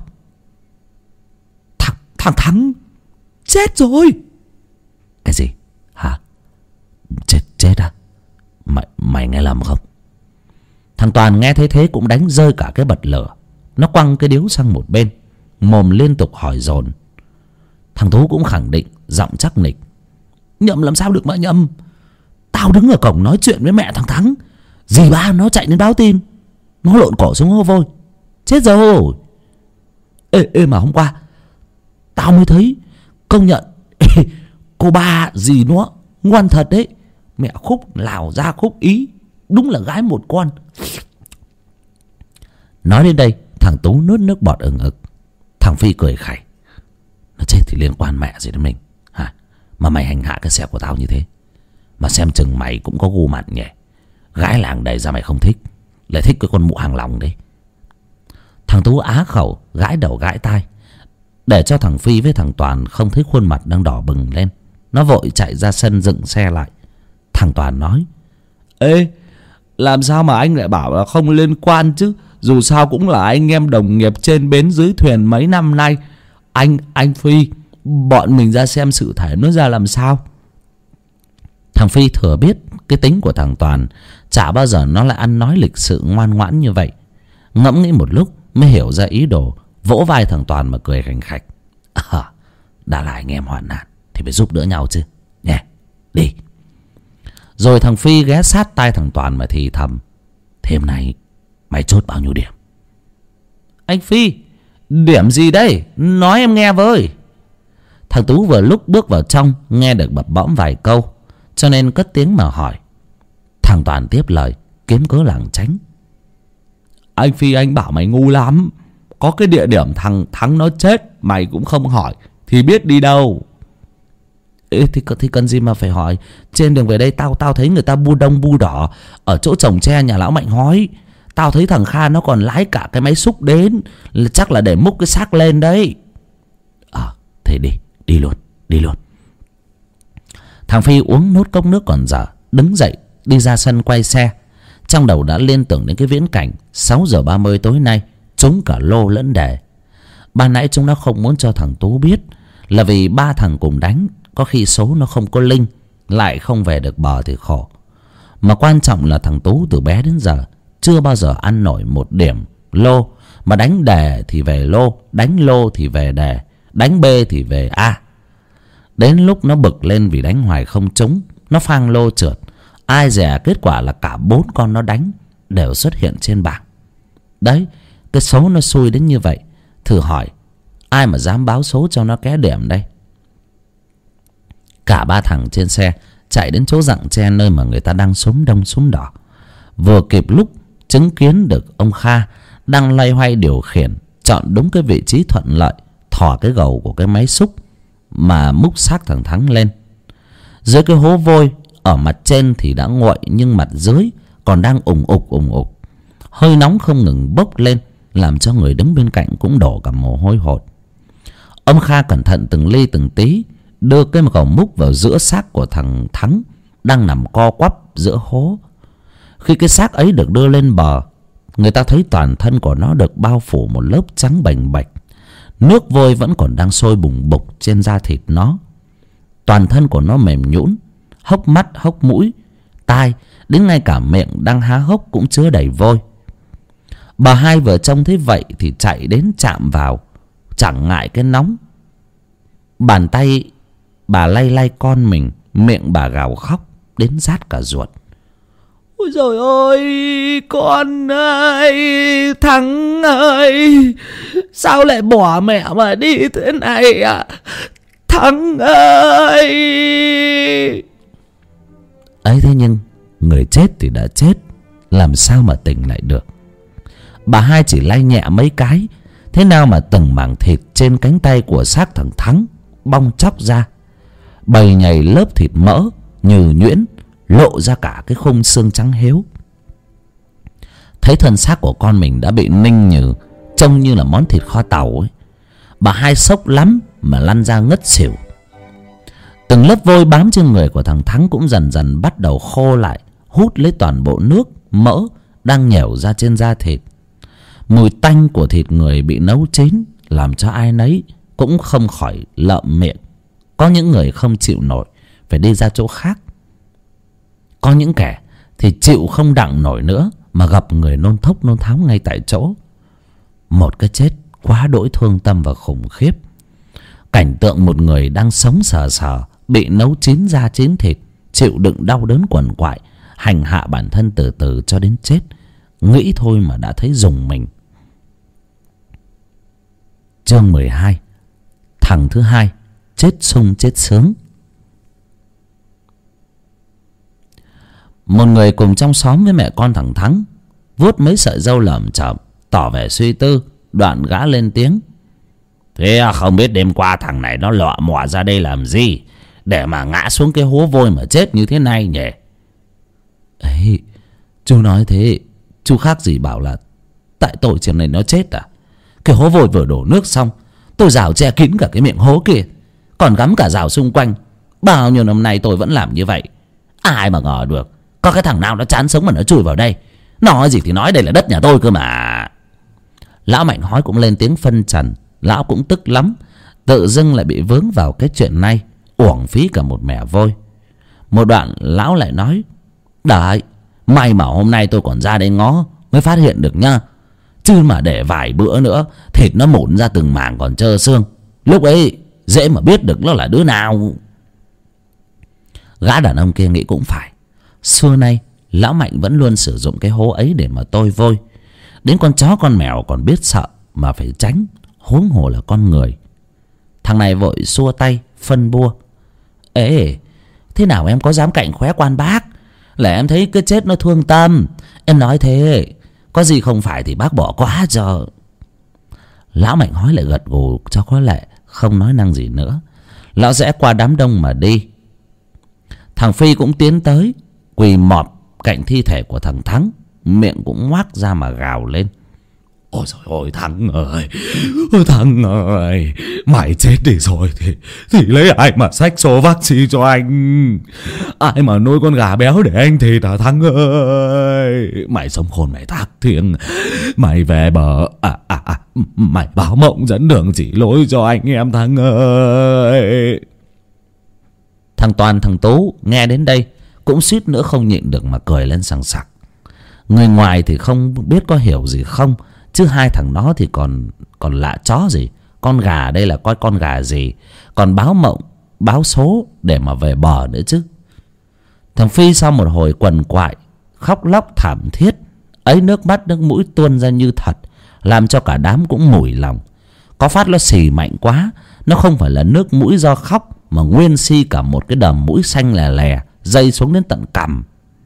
Thằng, thằng Thắng chết rồi. Cái gì? Hả? Chết, chết à? Mày, mày nghe lầm không? Thằng Toàn nghe thấy thế cũng đánh rơi cả cái bật lửa. Nó quăng cái điếu sang một bên, mồm liên tục hỏi dồn. Thằng Tú cũng khẳng định, giọng chắc nịch: Nhầm làm sao được mà nhầm. Tao đứng ở cổng nói chuyện với mẹ thằng Thắng, dì ba nó chạy đến báo tin, nó lộn cổ xuống hô vôi, chết rồi. Ê, ê mà hôm qua tao mới thấy, công nhận ê, cô ba dì nó ngoan thật đấy. Mẹ khúc Lào ra khúc Ý, đúng là gái một con. Nói đến đây, thằng Tú nuốt nước bọt ừng ực. Thằng Phi cười khẩy: Nó chết thì liên quan mẹ gì đến mình hả? Mà mày hành hạ cái xe của tao như thế, mà xem chừng mày cũng có gu mặt nhỉ. Gái làng đầy ra mày không thích, lại thích cái con mụ hàng lòng đấy. Thằng Tú á khẩu, gãi đầu gãi tai, để cho thằng Phi với thằng Toàn không thấy khuôn mặt đang đỏ bừng lên. Nó vội chạy ra sân dựng xe lại. Thằng Toàn nói: Ê, làm sao mà anh lại bảo là không liên quan chứ? Dù sao cũng là anh em đồng nghiệp trên bến dưới thuyền mấy năm nay. Anh, anh Phi, bọn mình ra xem sự thể nó ra làm sao. Thằng Phi thừa biết cái tính của thằng Toàn, chả bao giờ nó lại ăn nói lịch sự ngoan ngoãn như vậy. Ngẫm nghĩ một lúc mới hiểu ra ý đồ, vỗ vai thằng Toàn mà cười khành khạch: À, đã là anh em hoạn nạn thì phải giúp đỡ nhau chứ nhé. Đi. Rồi thằng Phi ghé sát tai thằng Toàn mà thì thầm: Thế hôm nay mày chốt bao nhiêu điểm? Anh Phi, điểm gì đây? Nói em nghe với. Thằng Tú vừa lúc bước vào trong, nghe được bập bõm vài câu, cho nên cất tiếng mà hỏi. Thằng Toàn tiếp lời, kiếm cớ lảng tránh: Anh Phi anh bảo mày ngu lắm. Có cái địa điểm thằng Thắng nó chết mày cũng không hỏi thì biết đi đâu. Ê, thì, thì cần gì mà phải hỏi. Trên đường về đây tao tao thấy người ta bu đông bu đỏ ở chỗ trồng tre nhà lão Mạnh Hói. Tao thấy thằng Kha nó còn lái cả cái máy xúc đến, chắc là để múc cái xác lên đấy. Ờ à, thế đi, đi luôn, đi luôn. Thằng Phi uống nốt cốc nước còn dở, đứng dậy đi ra sân quay xe. Trong đầu đã liên tưởng đến cái viễn cảnh sáu giờ ba mươi tối nay trúng cả lô lẫn đề. Ban nãy chúng nó không muốn cho thằng Tú biết, là vì ba thằng cùng đánh, có khi số nó không có linh, lại không về được bờ thì khổ. Mà quan trọng là thằng Tú từ bé đến giờ chưa bao giờ ăn nổi một điểm lô. Mà đánh đề thì về lô, đánh lô thì về đề, đánh B thì về A. Đến lúc nó bực lên vì đánh hoài không trúng, nó phang lô trượt, ai dè kết quả là cả bốn con nó đánh đều xuất hiện trên bảng. Đấy, cái số nó xui đến như vậy. Thử hỏi ai mà dám báo số cho nó ké điểm đây. Cả ba thằng trên xe chạy đến chỗ rặng tre nơi mà người ta đang xúm đông xúm đỏ. Vừa kịp lúc chứng kiến được ông Kha đang loay hoay điều khiển, chọn đúng cái vị trí thuận lợi, thò cái gầu của cái máy xúc mà múc xác thằng Thắng lên. Dưới cái hố vôi, ở mặt trên thì đã nguội, nhưng mặt dưới còn đang ùng ục ùng ục. Hơi nóng không ngừng bốc lên, làm cho người đứng bên cạnh cũng đổ cả mồ hôi hột. Ông Kha cẩn thận từng ly từng tí đưa cái gầu múc vào giữa xác của thằng Thắng đang nằm co quắp giữa hố. Khi cái xác ấy được đưa lên bờ, người ta thấy toàn thân của nó được bao phủ một lớp trắng bềnh bạch. Nước vôi vẫn còn đang sôi bùng bục trên da thịt nó. Toàn thân của nó mềm nhũn, hốc mắt, hốc mũi, tai, đến ngay cả miệng đang há hốc cũng chứa đầy vôi. Bà hai vừa trông thấy vậy thì chạy đến chạm vào, chẳng ngại cái nóng. Bàn tay bà lay lay con mình, miệng bà gào khóc đến rát cả ruột. Ôi trời ơi, con ơi, Thắng ơi, sao lại bỏ mẹ mà đi thế này à? Thắng ơi. Ấy thế nhưng người chết thì đã chết, làm sao mà tỉnh lại được. Bà hai chỉ lay nhẹ mấy cái, thế nào mà từng mảng thịt trên cánh tay của xác thằng Thắng bong chóc ra, bầy nhầy lớp thịt mỡ nhừ nhuyễn, lộ ra cả cái khung xương trắng héo. Thấy thân xác của con mình đã bị ninh nhừ, trông như là món thịt kho tàu ấy, bà hai sốc lắm mà lăn ra ngất xỉu. Từng lớp vôi bám trên người của thằng Thắng cũng dần dần bắt đầu khô lại, hút lấy toàn bộ nước mỡ đang nhẻo ra trên da thịt. Mùi tanh của thịt người bị nấu chín làm cho ai nấy cũng không khỏi lợm miệng. Có những người không chịu nổi phải đi ra chỗ khác. Có những kẻ thì chịu không đặng nổi nữa mà gặp người nôn thốc nôn tháo ngay tại chỗ. Một cái chết quá đỗi thương tâm và khủng khiếp. Cảnh tượng một người đang sống sờ sờ, bị nấu chín da chín thịt, chịu đựng đau đớn quằn quại, hành hạ bản thân từ từ cho đến chết, nghĩ thôi mà đã thấy rùng mình. Chương mười hai. Thằng thứ hai chết sung chết sướng. Một người cùng trong xóm với mẹ con thằng Thắng vuốt mấy sợi râu lởm chởm, tỏ vẻ suy tư. Đoạn gã lên tiếng: Thế không biết đêm qua thằng này nó lọ mọ ra đây làm gì để mà ngã xuống cái hố vôi mà chết như thế này nhỉ? Ấy, chú nói thế, chú khác gì bảo là tại tội chuyện này nó chết à? Cái hố vôi vừa đổ nước xong, tôi rào che kín cả cái miệng hố kia, còn gắm cả rào xung quanh. Bao nhiêu năm nay tôi vẫn làm như vậy. Ai mà ngờ được có cái thằng nào nó chán sống mà nó chui vào đây. Nói gì thì nói, đây là đất nhà tôi cơ mà. Lão Mạnh Hói cũng lên tiếng phân trần. Lão cũng tức lắm, tự dưng lại bị vướng vào cái chuyện này, uổng phí cả một mẻ vôi. Một đoạn lão lại nói: Đấy, may mà hôm nay tôi còn ra đây ngó mới phát hiện được nhá, chứ mà để vài bữa nữa thịt nó mụn ra từng mảng còn trơ xương, lúc ấy dễ mà biết được nó là đứa nào. Gã đàn ông kia nghĩ cũng phải, Xưa nay lão Mạnh vẫn luôn sử dụng cái hố ấy để mà tôi vôi. Đến con chó con mèo còn biết sợ mà phải tránh, huống hồ là con người. Thằng này vội xua tay phân bua: Ê, thế nào em có dám cạnh khóe quan bác, là em thấy cái chết nó thương tâm. Em nói thế, có gì không phải thì bác bỏ qua cho. Lão Mạnh hói lại gật gù cho có lệ, không nói năng gì nữa. Lão rẽ qua đám đông mà đi. Thằng Phi cũng tiến tới, quỳ mọp cạnh thi thể của thằng Thắng, miệng cũng ngoác ra mà gào lên: Ôi trời ơi Thắng ơi, Thắng ơi, mày chết đi rồi thì thì lấy ai mà xách số vaccine cho anh? Ai mà nuôi con gà béo để anh thịt hả Thắng ơi? Mày sống khôn mày thác thiêng, mày về bờ à, à, à, mày báo mộng dẫn đường chỉ lối cho anh em Thắng ơi. Thằng Toàn thằng Tú nghe đến đây cũng suýt nữa không nhịn được mà cười lên sằng sặc. Người ngoài thì không biết có hiểu gì không, chứ hai thằng nó thì còn còn lạ chó gì. Con gà đây là coi con gà gì, còn báo mộng báo số để mà về bờ nữa chứ. Thằng Phi sau một hồi quằn quại khóc lóc thảm thiết ấy, nước mắt nước mũi tuôn ra như thật, làm cho cả đám cũng mủi lòng. Có phát nó xì mạnh quá, nó không phải là nước mũi do khóc, mà nguyên si cả một cái đầm mũi xanh lè lè dây xuống đến tận cằm.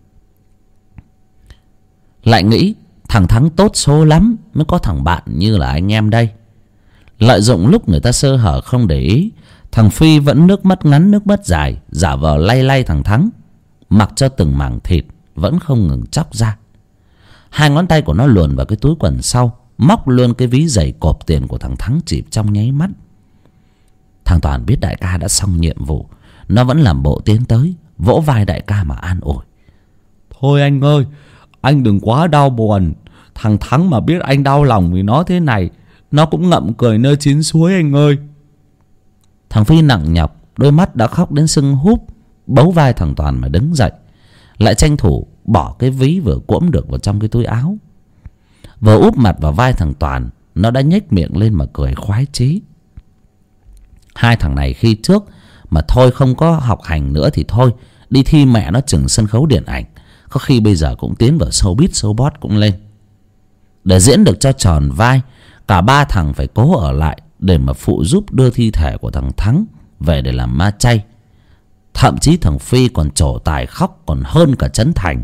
Lại nghĩ thằng Thắng tốt số lắm mới có thằng bạn như là anh em đây. Lợi dụng lúc người ta sơ hở không để ý, thằng Phi vẫn nước mắt ngắn nước mắt dài, giả vờ lay lay thằng Thắng, mặc cho từng mảng thịt vẫn không ngừng chóc ra. Hai ngón tay của nó luồn vào cái túi quần sau, móc luôn cái ví giày cộp tiền của thằng Thắng chỉ trong nháy mắt. Thằng Toàn biết đại ca đã xong nhiệm vụ, nó vẫn làm bộ tiến tới, vỗ vai đại ca mà an ủi: Thôi anh ơi, anh đừng quá đau buồn. Thằng Thắng mà biết anh đau lòng vì nó thế này, nó cũng ngậm cười nơi chín suối anh ơi. Thằng Phi nặng nhọc, đôi mắt đã khóc đến sưng húp, bấu vai thằng Toàn mà đứng dậy, lại tranh thủ bỏ cái ví vừa cuỗm được vào trong cái túi áo. Vừa úp mặt vào vai thằng Toàn, nó đã nhếch miệng lên mà cười khoái chí. Hai thằng này khi trước mà thôi không có học hành nữa thì thôi, đi thi mẹ nó chừng sân khấu điện ảnh, có khi bây giờ cũng tiến vào showbiz showbot cũng lên. Để diễn được cho tròn vai, cả ba thằng phải cố ở lại để mà phụ giúp đưa thi thể của thằng Thắng về để làm ma chay. Thậm chí thằng Phi còn trổ tài khóc còn hơn cả Trấn Thành.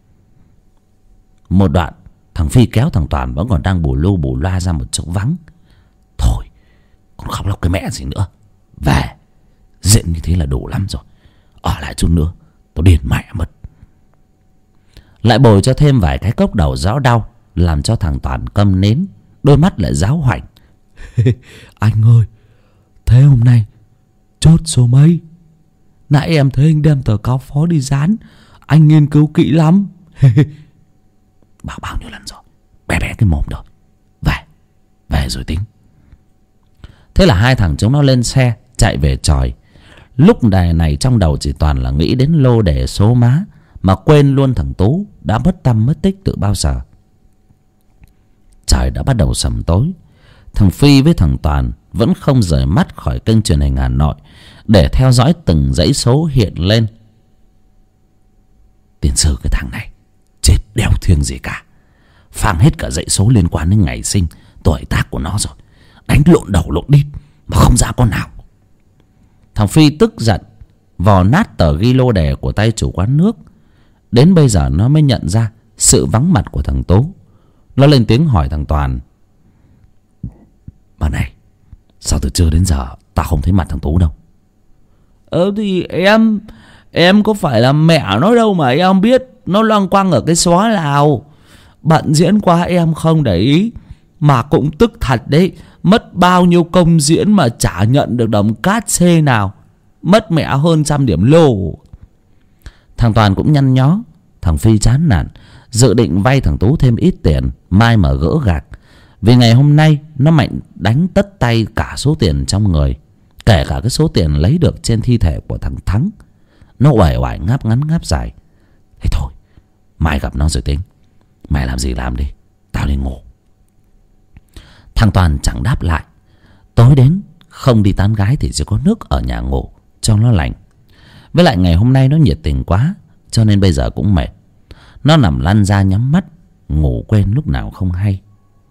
Một đoạn thằng Phi kéo thằng Toàn vẫn còn đang bù lu bù loa ra một chỗ vắng: Thôi còn khóc lóc cái mẹ gì nữa, về diễn như thế là đủ lắm rồi, ở lại chút nữa tao điên mẹ mất. Lại bồi cho thêm vài cái cốc đầu rõ đau, làm cho thằng Toàn câm nín, đôi mắt lại giáo hoành: Anh ơi, thế hôm nay chốt số mấy? Nãy em thấy anh đem tờ cáo phó đi dán, anh nghiên cứu kỹ lắm. Bảo bao nhiêu lần rồi, bé bé cái mồm rồi, về về rồi tính. Thế là hai thằng chúng nó lên xe chạy về chòi. Lúc này này trong đầu chỉ toàn là nghĩ đến lô đề số má, mà quên luôn thằng Tú đã mất tăm mất tích từ bao giờ. Trời đã bắt đầu sầm tối. Thằng Phi với thằng Toàn vẫn không rời mắt khỏi kênh truyền hình Hà Nội để theo dõi từng dãy số hiện lên. Tiền sử cái thằng này chết đéo thiêng gì cả, phang hết cả dãy số liên quan đến ngày sinh tuổi tác của nó rồi, đánh lộn đầu lộn đít mà không ra con nào. Thằng Phi tức giận vò nát tờ ghi lô đề của tay chủ quán nước. Đến bây giờ nó mới nhận ra sự vắng mặt của thằng Tú. Nó lên tiếng hỏi thằng Toàn: Mà này, sao từ trưa đến giờ tao không thấy mặt thằng Tú đâu? Ờ thì em Em có phải là mẹ nó đâu mà em biết nó loăng quăng ở cái xó nào. Bận diễn quá em không để ý, mà cũng tức thật đấy. Mất bao nhiêu công diễn mà chả nhận được đồng cát xê nào, mất mẹ hơn trăm điểm lô. Thằng Toàn cũng nhăn nhó. Thằng Phi chán nản, dự định vay thằng Tú thêm ít tiền, mai mà gỡ gạc. Vì ngày hôm nay nó mạnh đánh tất tay cả số tiền trong người, kể cả cái số tiền lấy được trên thi thể của thằng Thắng. Nó uể oải ngáp ngắn ngáp dài: Thế thôi, mai gặp nó rồi tính. Mày làm gì làm đi, tao đi ngủ. Thằng Toàn chẳng đáp lại. Tối đến không đi tán gái thì chỉ có nước ở nhà ngủ cho nó lành. Với lại ngày hôm nay nó nhiệt tình quá, cho nên bây giờ cũng mệt. Nó nằm lăn ra nhắm mắt, ngủ quên lúc nào không hay.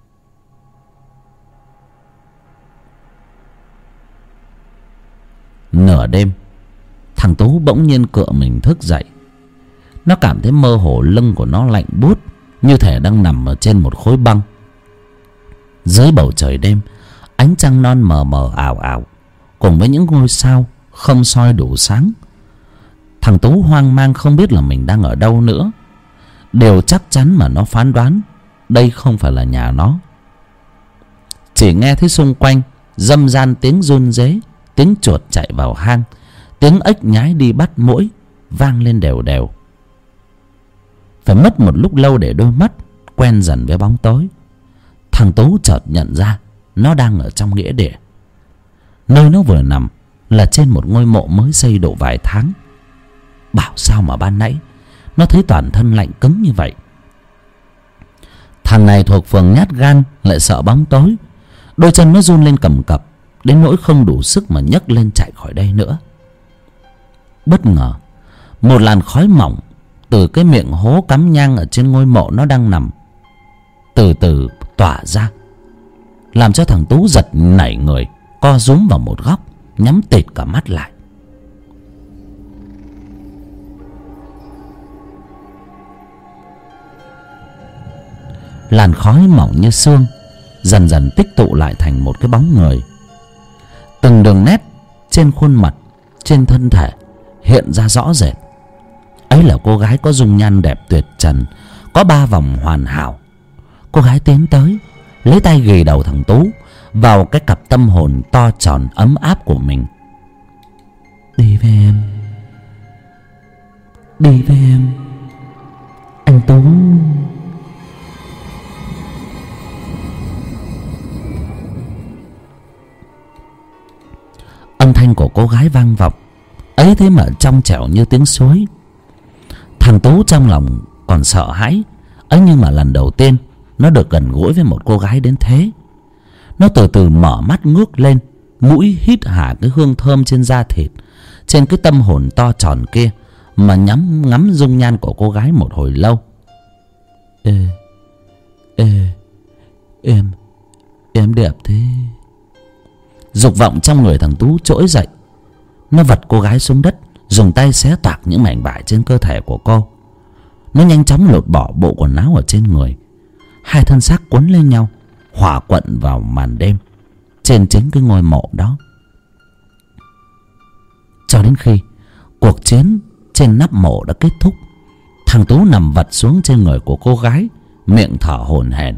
Nửa đêm, thằng Tú bỗng nhiên cựa mình thức dậy. Nó cảm thấy mơ hồ lưng của nó lạnh buốt, như thể đang nằm ở trên một khối băng. Dưới bầu trời đêm, ánh trăng non mờ mờ ảo ảo, cùng với những ngôi sao không soi đủ sáng. Thằng Tú hoang mang không biết là mình đang ở đâu nữa. Điều chắc chắn mà nó phán đoán, đây không phải là nhà nó. Chỉ nghe thấy xung quanh râm ran tiếng run rế, tiếng chuột chạy vào hang, tiếng ếch nhái đi bắt muỗi vang lên đều đều. Phải mất một lúc lâu để đôi mắt quen dần với bóng tối, thằng Tú chợt nhận ra nó đang ở trong nghĩa địa. Nơi nó vừa nằm là trên một ngôi mộ mới xây độ vài tháng. Bảo sao mà ban nãy nó thấy toàn thân lạnh cứng như vậy. Thằng này thuộc phường nhát gan, lại sợ bóng tối. Đôi chân nó run lên cầm cập, đến nỗi không đủ sức mà nhấc lên chạy khỏi đây nữa. Bất ngờ, một làn khói mỏng từ cái miệng hố cắm nhang ở trên ngôi mộ nó đang nằm từ từ tỏa ra, làm cho thằng Tú giật nảy người, co rúm vào một góc, nhắm tịt cả mắt lại. Làn khói mỏng như sương dần dần tích tụ lại thành một cái bóng người. Từng đường nét trên khuôn mặt, trên thân thể hiện ra rõ rệt. Ấy là cô gái có dung nhan đẹp tuyệt trần, có ba vòng hoàn hảo. Cô gái tiến tới, lấy tay ghì đầu thằng Tú vào cái cặp tâm hồn to tròn ấm áp của mình. Đi với em, đi với em, anh Tú. Âm thanh của cô gái vang vọng, ấy thế mà trong trẻo như tiếng suối. Thằng Tú trong lòng còn sợ hãi, ấy nhưng mà lần đầu tiên nó được gần gũi với một cô gái đến thế. Nó từ từ mở mắt ngước lên, mũi hít hà cái hương thơm trên da thịt, trên cái tâm hồn to tròn kia, mà nhắm ngắm dung nhan của cô gái một hồi lâu. Ê, ê, em, em đẹp thế. Dục vọng trong người thằng Tú trỗi dậy. Nó vật cô gái xuống đất, dùng tay xé toạc những mảnh vải trên cơ thể của cô. Nó nhanh chóng lột bỏ bộ quần áo ở trên người. Hai thân xác quấn lên nhau, hòa quận vào màn đêm trên chính cái ngôi mộ đó. Cho đến khi cuộc chiến trên nắp mộ đã kết thúc, thằng Tú nằm vật xuống trên người của cô gái, miệng thở hổn hển.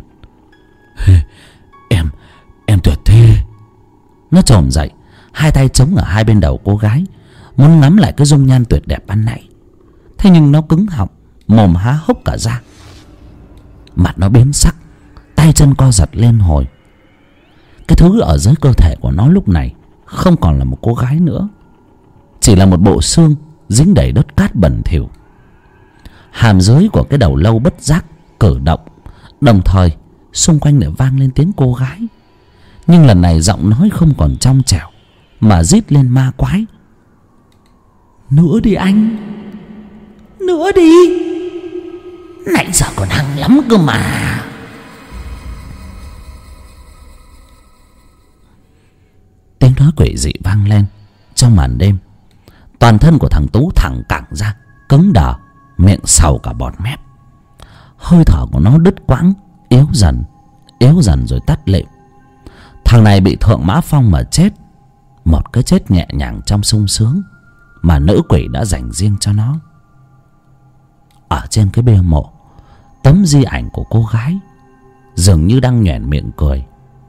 Em, em tuyệt thế. Nó chồm dậy, hai tay chống ở hai bên đầu cô gái, muốn ngắm lại cái dung nhan tuyệt đẹp ban nãy. Thế nhưng nó cứng họng, mồm há hốc cả ra. Mặt nó biến sắc, tay chân co giật lên hồi. Cái thứ ở dưới cơ thể của nó lúc này không còn là một cô gái nữa, chỉ là một bộ xương dính đầy đất cát bẩn thỉu. Hàm dưới của cái đầu lâu bất giác cử động, đồng thời xung quanh lại vang lên tiếng cô gái. Nhưng lần này giọng nói không còn trong trẻo, mà rít lên ma quái. Nữa đi anh, nữa đi, nãy giờ còn hăng lắm cơ mà. Tiếng nói quỷ dị vang lên trong màn đêm. Toàn thân của thằng Tú thẳng cẳng ra, cứng đờ, miệng sầu cả bọt mép. Hơi thở của nó đứt quãng, yếu dần, yếu dần rồi tắt lịm. Thằng này bị Thượng Mã Phong mà chết, một cái chết nhẹ nhàng trong sung sướng mà nữ quỷ đã dành riêng cho nó. Ở trên cái bia mộ, tấm di ảnh của cô gái dường như đang nhoẻn miệng cười.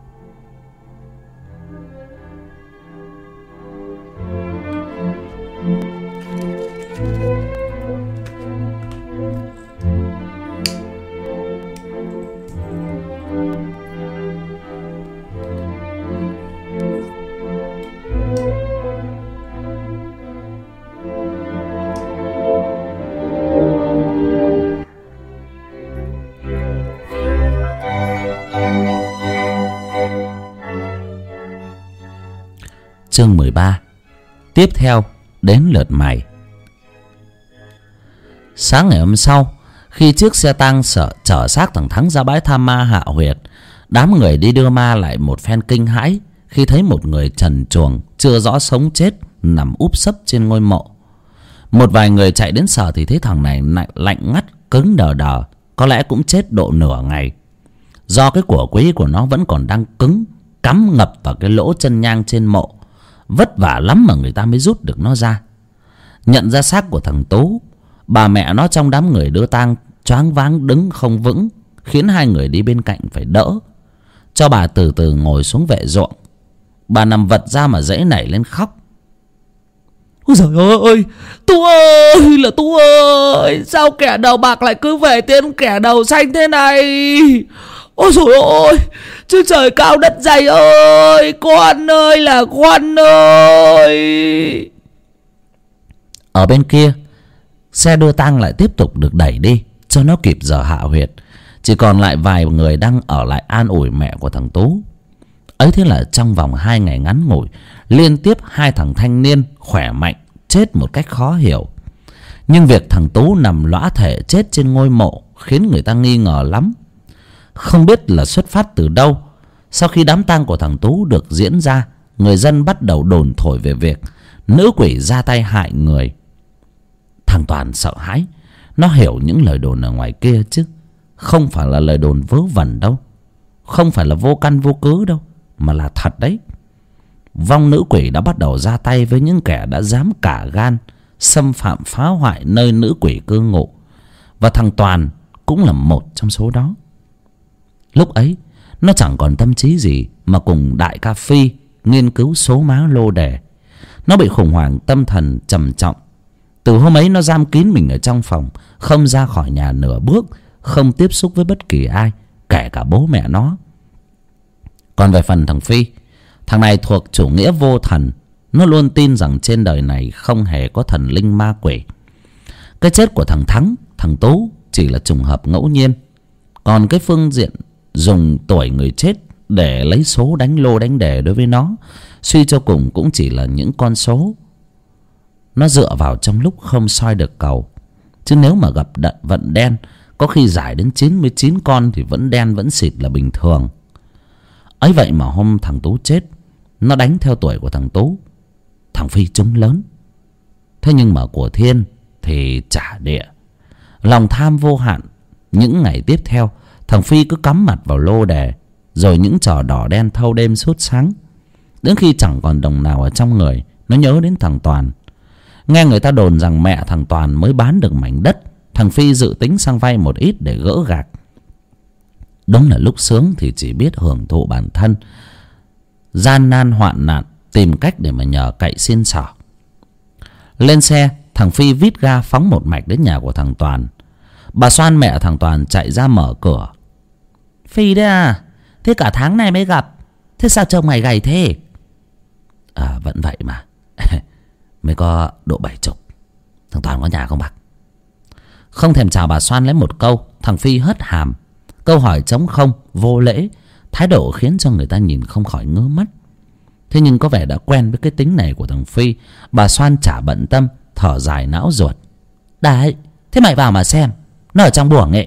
Chương mười ba. Tiếp theo đến lượt mày. Sáng ngày hôm sau, khi chiếc xe tang sở chở xác thằng Thắng ra bãi tha ma Hạ Huyệt, đám người đi đưa ma lại một phen kinh hãi khi thấy một người trần truồng chưa rõ sống chết nằm úp sấp trên ngôi mộ. Một vài người chạy đến sờ thì thấy thằng này lạnh, lạnh ngắt, cứng đờ đờ, có lẽ cũng chết độ nửa ngày. Do cái của quý của nó vẫn còn đang cứng, cắm ngập vào cái lỗ chân nhang trên mộ, vất vả lắm mà người ta mới rút được nó ra. Nhận ra xác của thằng Tú, bà mẹ nó trong đám người đưa tang choáng váng đứng không vững, khiến hai người đi bên cạnh phải đỡ, cho bà từ từ ngồi xuống vệ ruộng. Bà nằm vật ra mà dãy nảy lên khóc. Ôi giời ơi, Tú ơi, là Tú ơi, sao kẻ đầu bạc lại cứ về tên kẻ đầu xanh thế này? Ôi trời ơi, chứ trời cao đất dày ơi, con ơi là con ơi. Ở bên kia, xe đưa tang lại tiếp tục được đẩy đi cho nó kịp giờ hạ huyệt. Chỉ còn lại vài người đang ở lại an ủi mẹ của thằng Tú. Ấy thế là trong vòng hai ngày ngắn ngủi, liên tiếp hai thằng thanh niên khỏe mạnh chết một cách khó hiểu. Nhưng việc thằng Tú nằm lõa thể chết trên ngôi mộ khiến người ta nghi ngờ lắm. Không biết là xuất phát từ đâu. Sau khi đám tang của thằng Tú được diễn ra, người dân bắt đầu đồn thổi về việc nữ quỷ ra tay hại người. Thằng Toàn sợ hãi. Nó hiểu những lời đồn ở ngoài kia chứ không phải là lời đồn vớ vẩn đâu, không phải là vô căn vô cớ đâu, mà là thật đấy. Vong nữ quỷ đã bắt đầu ra tay với những kẻ đã dám cả gan xâm phạm phá hoại nơi nữ quỷ cư ngụ, và thằng Toàn cũng là một trong số đó. Lúc ấy nó chẳng còn tâm trí gì mà cùng đại ca Phi nghiên cứu số má lô đề. Nó bị khủng hoảng tâm thần trầm trọng. Từ hôm ấy nó giam kín mình ở trong phòng, không ra khỏi nhà nửa bước, không tiếp xúc với bất kỳ ai, kể cả bố mẹ nó. Còn về phần thằng Phi, thằng này thuộc chủ nghĩa vô thần. Nó luôn tin rằng trên đời này không hề có thần linh ma quỷ. Cái chết của thằng Thắng, thằng Tú chỉ là trùng hợp ngẫu nhiên. Còn cái phương diện dùng tuổi người chết để lấy số đánh lô đánh đề đối với nó, suy cho cùng cũng chỉ là những con số nó dựa vào trong lúc không soi được cầu. Chứ nếu mà gặp đận vận đen, có khi giải đến chín mươi chín con thì vẫn đen vẫn xịt là bình thường. Ấy vậy mà hôm thằng Tú chết, nó đánh theo tuổi của thằng Tú. Thằng Phi trúng lớn. Thế nhưng mà của thiên thì trả địa. Lòng tham vô hạn. Những ngày tiếp theo, thằng Phi cứ cắm mặt vào lô đề, rồi những trò đỏ đen thâu đêm suốt sáng. Đến khi chẳng còn đồng nào ở trong người, nó nhớ đến thằng Toàn. Nghe người ta đồn rằng mẹ thằng Toàn mới bán được mảnh đất, thằng Phi dự tính sang vay một ít để gỡ gạc. Đúng là lúc sướng thì chỉ biết hưởng thụ bản thân, gian nan hoạn nạn tìm cách để mà nhờ cậy xin xỏ. Lên xe, thằng Phi vít ga phóng một mạch đến nhà của thằng Toàn. Bà Xoan mẹ thằng Toàn chạy ra mở cửa. Phi đấy à, thế cả tháng này mới gặp, thế sao trông mày gầy thế? À vẫn vậy mà. Mới có độ bảy chục. Thằng Toàn có nhà không bác? Không thèm chào bà Xoan lấy một câu, thằng Phi hất hàm. Câu hỏi trống không, vô lễ, thái độ khiến cho người ta nhìn không khỏi ngứa mắt. Thế nhưng có vẻ đã quen với cái tính này của thằng Phi, bà Xoan chả bận tâm, thở dài não ruột. Đấy, thế mày vào mà xem, nó ở trong buồng nghệ.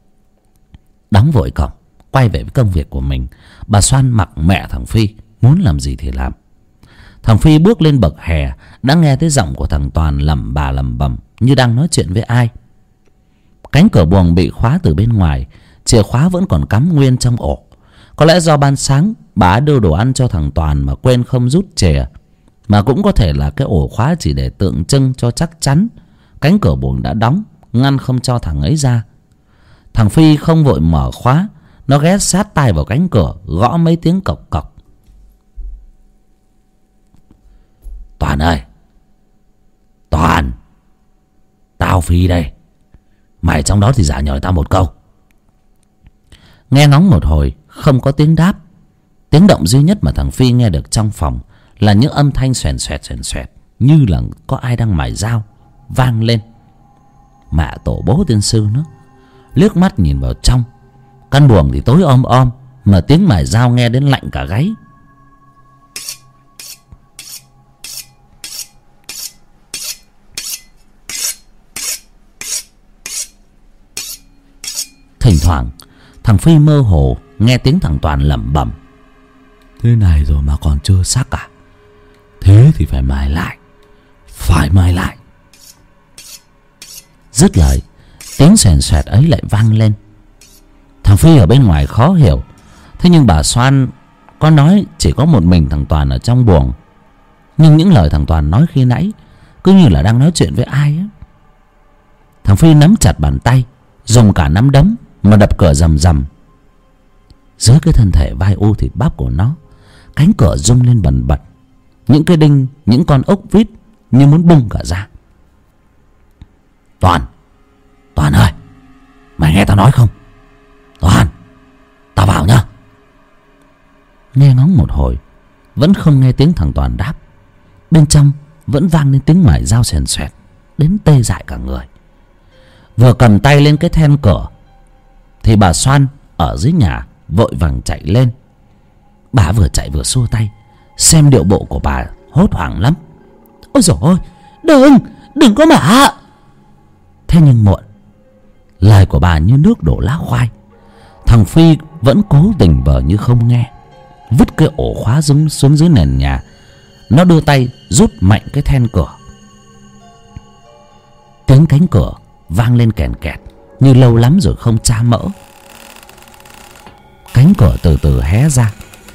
Đóng vội cổng, quay về với công việc của mình, bà Xoan mặc mẹ thằng Phi, muốn làm gì thì làm. Thằng Phi bước lên bậc hè, đã nghe thấy giọng của thằng Toàn lẩm bà lẩm bẩm như đang nói chuyện với ai. Cánh cửa buồng bị khóa từ bên ngoài, chìa khóa vẫn còn cắm nguyên trong ổ. Có lẽ do ban sáng bà đưa đồ ăn cho thằng Toàn mà quên không rút chìa, mà cũng có thể là cái ổ khóa chỉ để tượng trưng cho chắc chắn cánh cửa buồng đã đóng, ngăn không cho thằng ấy ra. Thằng Phi không vội mở khóa, nó ghé sát tai vào cánh cửa, gõ mấy tiếng cộc cộc. Toàn ơi, Toàn, tao Phi đây, mày trong đó thì giả nhờ tao một câu. Nghe ngóng một hồi không có tiếng đáp. Tiếng động duy nhất mà thằng Phi nghe được trong phòng là những âm thanh xoèn xoẹt xoèn xoẹt, như là có ai đang mài dao vang lên. Mẹ tổ bố tiên sư nó liếc mắt nhìn vào trong căn buồng thì tối om om, mà tiếng mài dao nghe đến lạnh cả gáy. Thỉnh thoảng thằng Phi mơ hồ nghe tiếng thằng Toàn lẩm bẩm: thế này rồi mà còn chưa sắc à? Thế thì phải mài lại, phải mài lại. Dứt lời, tiếng xoèn xoẹt ấy lại vang lên. Thằng Phi ở bên ngoài khó hiểu. Thế nhưng bà Xoan có nói chỉ có một mình thằng Toàn ở trong buồng. Nhưng những lời thằng Toàn nói khi nãy cứ như là đang nói chuyện với ai ấy. Thằng Phi nắm chặt bàn tay, dùng cả nắm đấm mà đập cửa rầm rầm. Dưới cái thân thể vai u thịt bắp của nó, cánh cửa rung lên bần bật. Những cái đinh, những con ốc vít như muốn bung cả ra. Toàn, Toàn ơi, mày nghe tao nói không? Toàn, tao vào nhá. Nghe ngóng một hồi vẫn không nghe tiếng thằng Toàn đáp. Bên trong vẫn vang lên tiếng mài dao xoèn xoẹt đến tê dại cả người. Vừa cầm tay lên cái then cửa thì bà Xoan ở dưới nhà vội vàng chạy lên. Bà vừa chạy vừa xua tay, xem điệu bộ của bà hốt hoảng lắm. Ôi dồi ôi, đừng, đừng có mà. Thế nhưng muộn. Lời của bà như nước đổ lá khoai. Thằng Phi vẫn cố tình vờ như không nghe, vứt cái ổ khóa xuống, xuống dưới nền nhà. Nó đưa tay rút mạnh cái then cửa. Tiếng cánh cửa vang lên kèn kẹt như lâu lắm rồi không tra mỡ. Cánh cửa từ từ hé ra.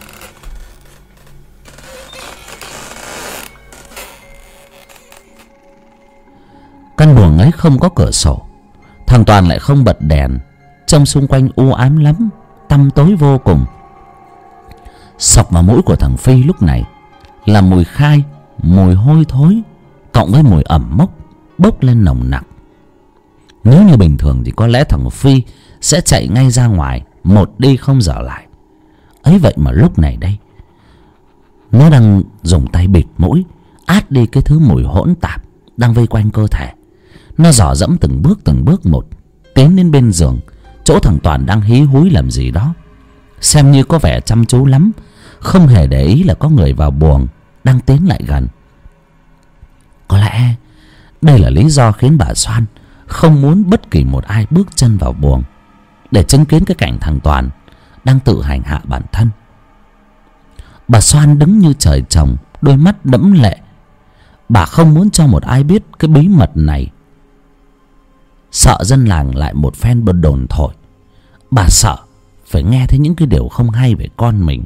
Căn buồng ấy không có cửa sổ. Thằng Toàn lại không bật đèn. Trông xung quanh u ám lắm, tăm tối vô cùng. Sộc vào mũi của thằng Phi lúc này là mùi khai, mùi hôi thối, cộng với mùi ẩm mốc bốc lên nồng nặc. Nếu như bình thường thì có lẽ thằng Phi sẽ chạy ngay ra ngoài, một đi không dở lại. Ấy vậy mà lúc này đây, nó đang dùng tay bịt mũi, át đi cái thứ mùi hỗn tạp đang vây quanh cơ thể. Nó dò dẫm từng bước từng bước một, tiến đến bên giường, chỗ thằng Toàn đang hí húi làm gì đó, xem như có vẻ chăm chú lắm, không hề để ý là có người vào buồng đang tiến lại gần. Có lẽ đây là lý do khiến bà Xoan không muốn bất kỳ một ai bước chân vào buồng để chứng kiến cái cảnh thằng Toàn đang tự hành hạ bản thân. Bà Xoan đứng như trời trồng, đôi mắt đẫm lệ. Bà không muốn cho một ai biết cái bí mật này, sợ dân làng lại một phen bật đồn thổi. Bà sợ phải nghe thấy những cái điều không hay về con mình.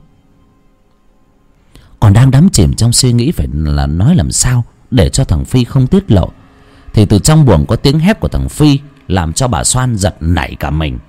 Còn đang đắm chìm trong suy nghĩ phải là nói làm sao để cho thằng Phi không tiết lộ, thì từ trong buồng có tiếng hét của thằng Phi làm cho bà Xoan giật nảy cả mình.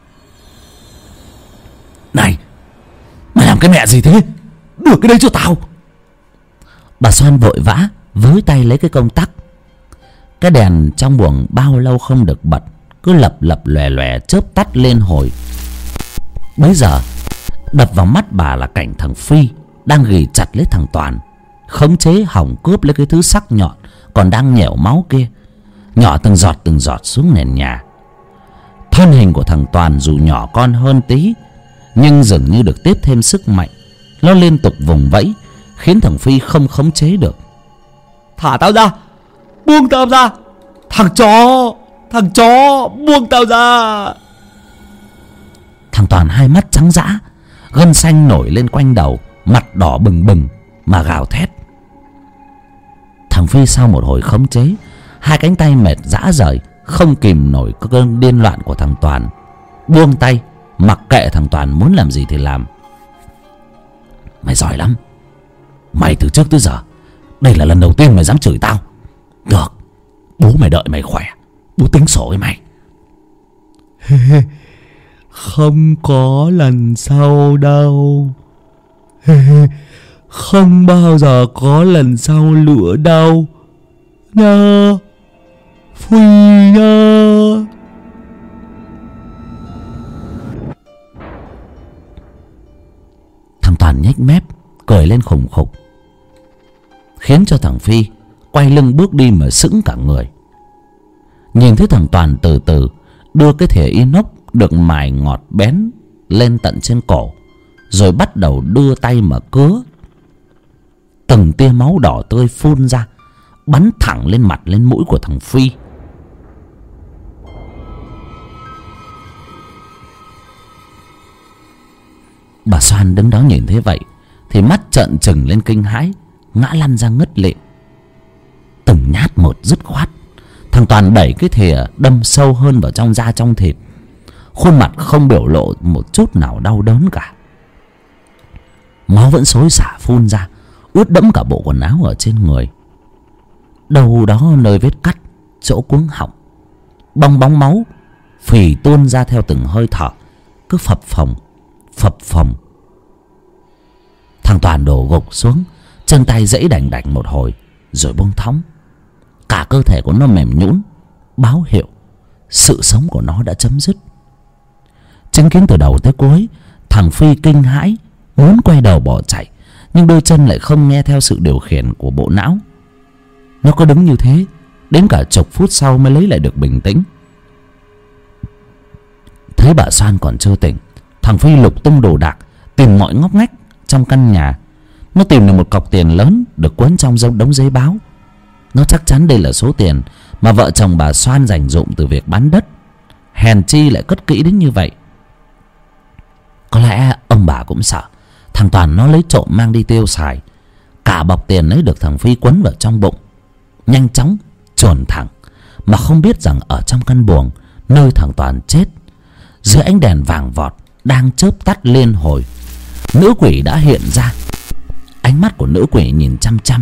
Này, mày làm cái mẹ gì thế? Đưa cái đấy cho tao. Bà Xoan vội vã với tay lấy cái công tắc. Cái đèn trong buồng bao lâu không được bật, cứ lập lập lòe lòe chớp tắt lên hồi. Bấy giờ đập vào mắt bà là cảnh thằng Phi đang ghì chặt lấy thằng Toàn, khống chế hỏng cướp lấy cái thứ sắc nhọn còn đang nhẻo máu kia, nhỏ từng giọt từng giọt xuống nền nhà. Thân hình của thằng Toàn dù nhỏ con hơn tí, nhưng dường như được tiếp thêm sức mạnh. Nó liên tục vùng vẫy, khiến thằng Phi không khống chế được. Thả tao ra, buông tao ra, thằng chó, thằng chó, buông tao ra. Thằng Toàn hai mắt trắng dã, gân xanh nổi lên quanh đầu, mặt đỏ bừng bừng mà gào thét. Thằng Phi sau một hồi khống chế, hai cánh tay mệt rã rời, không kìm nổi cơn điên loạn của thằng Toàn, buông tay mặc kệ thằng Toàn muốn làm gì thì làm. Mày giỏi lắm. Mày từ trước tới giờ đây là lần đầu tiên mày dám chửi tao. Được, bố mày đợi mày khỏe, bố tính sổ với mày. Không có lần sau đâu. Không bao giờ có lần sau nữa đâu. Nhớ Phi nhớ. Thằng Toàn nhếch mép cười lên khùng khục, khiến cho thằng Phi quay lưng bước đi mà sững cả người. Nhìn thấy thằng Toàn từ từ đưa cái thìa inox được mài ngọt bén lên tận trên cổ, rồi bắt đầu đưa tay mà cứa. Từng tia máu đỏ tươi phun ra, bắn thẳng lên mặt lên mũi của thằng Phi. Bà Soan đứng đó nhìn thấy vậy thì mắt trợn trừng lên kinh hãi, ngã lăn ra ngất lịm. Từng nhát một dứt khoát, thằng Toàn đẩy cái thìa đâm sâu hơn vào trong da trong thịt, khuôn mặt không biểu lộ một chút nào đau đớn cả. Máu vẫn xối xả phun ra, ướt đẫm cả bộ quần áo ở trên người. Đâu đó nơi vết cắt, chỗ cuống họng, bong bóng máu phì tuôn ra theo từng hơi thở, cứ phập phồng phập phồng. Thằng Toàn đổ gục xuống, chân tay giãy đành đạch một hồi rồi buông thõng. Cả cơ thể của nó mềm nhũn, báo hiệu sự sống của nó đã chấm dứt. Chứng kiến từ đầu tới cuối, thằng Phi kinh hãi muốn quay đầu bỏ chạy, nhưng đôi chân lại không nghe theo sự điều khiển của bộ não. Nó cứ đứng như thế đến cả chục phút sau mới lấy lại được bình tĩnh. Thấy bà Soan còn chưa tỉnh, thằng Phi lục tung đồ đạc, tìm mọi ngóc ngách trong căn nhà. Nó tìm được một cọc tiền lớn được quấn trong đống giấy báo. Nó chắc chắn đây là số tiền mà vợ chồng bà Soan dành dụm từ việc bán đất. Hèn chi lại cất kỹ đến như vậy. Có lẽ ông bà cũng sợ thằng Toàn nó lấy trộm mang đi tiêu xài. Cả bọc tiền ấy được thằng Phi quấn vào trong bụng, nhanh chóng chuồn thẳng, mà không biết rằng ở trong căn buồng nơi thằng Toàn chết, dưới ánh đèn vàng vọt đang chớp tắt liên hồi, nữ quỷ đã hiện ra. Ánh mắt của nữ quỷ nhìn chăm chăm.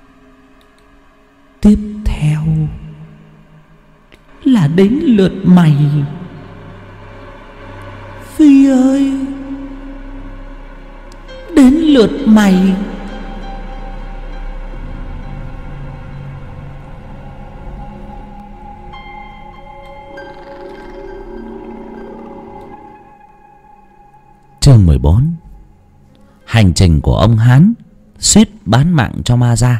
Tiếp theo là đến lượt mày, Phi ơi, đến lượt mày. Chương mười bốn. Hành trình của ông Hán suýt bán mạng cho ma gia.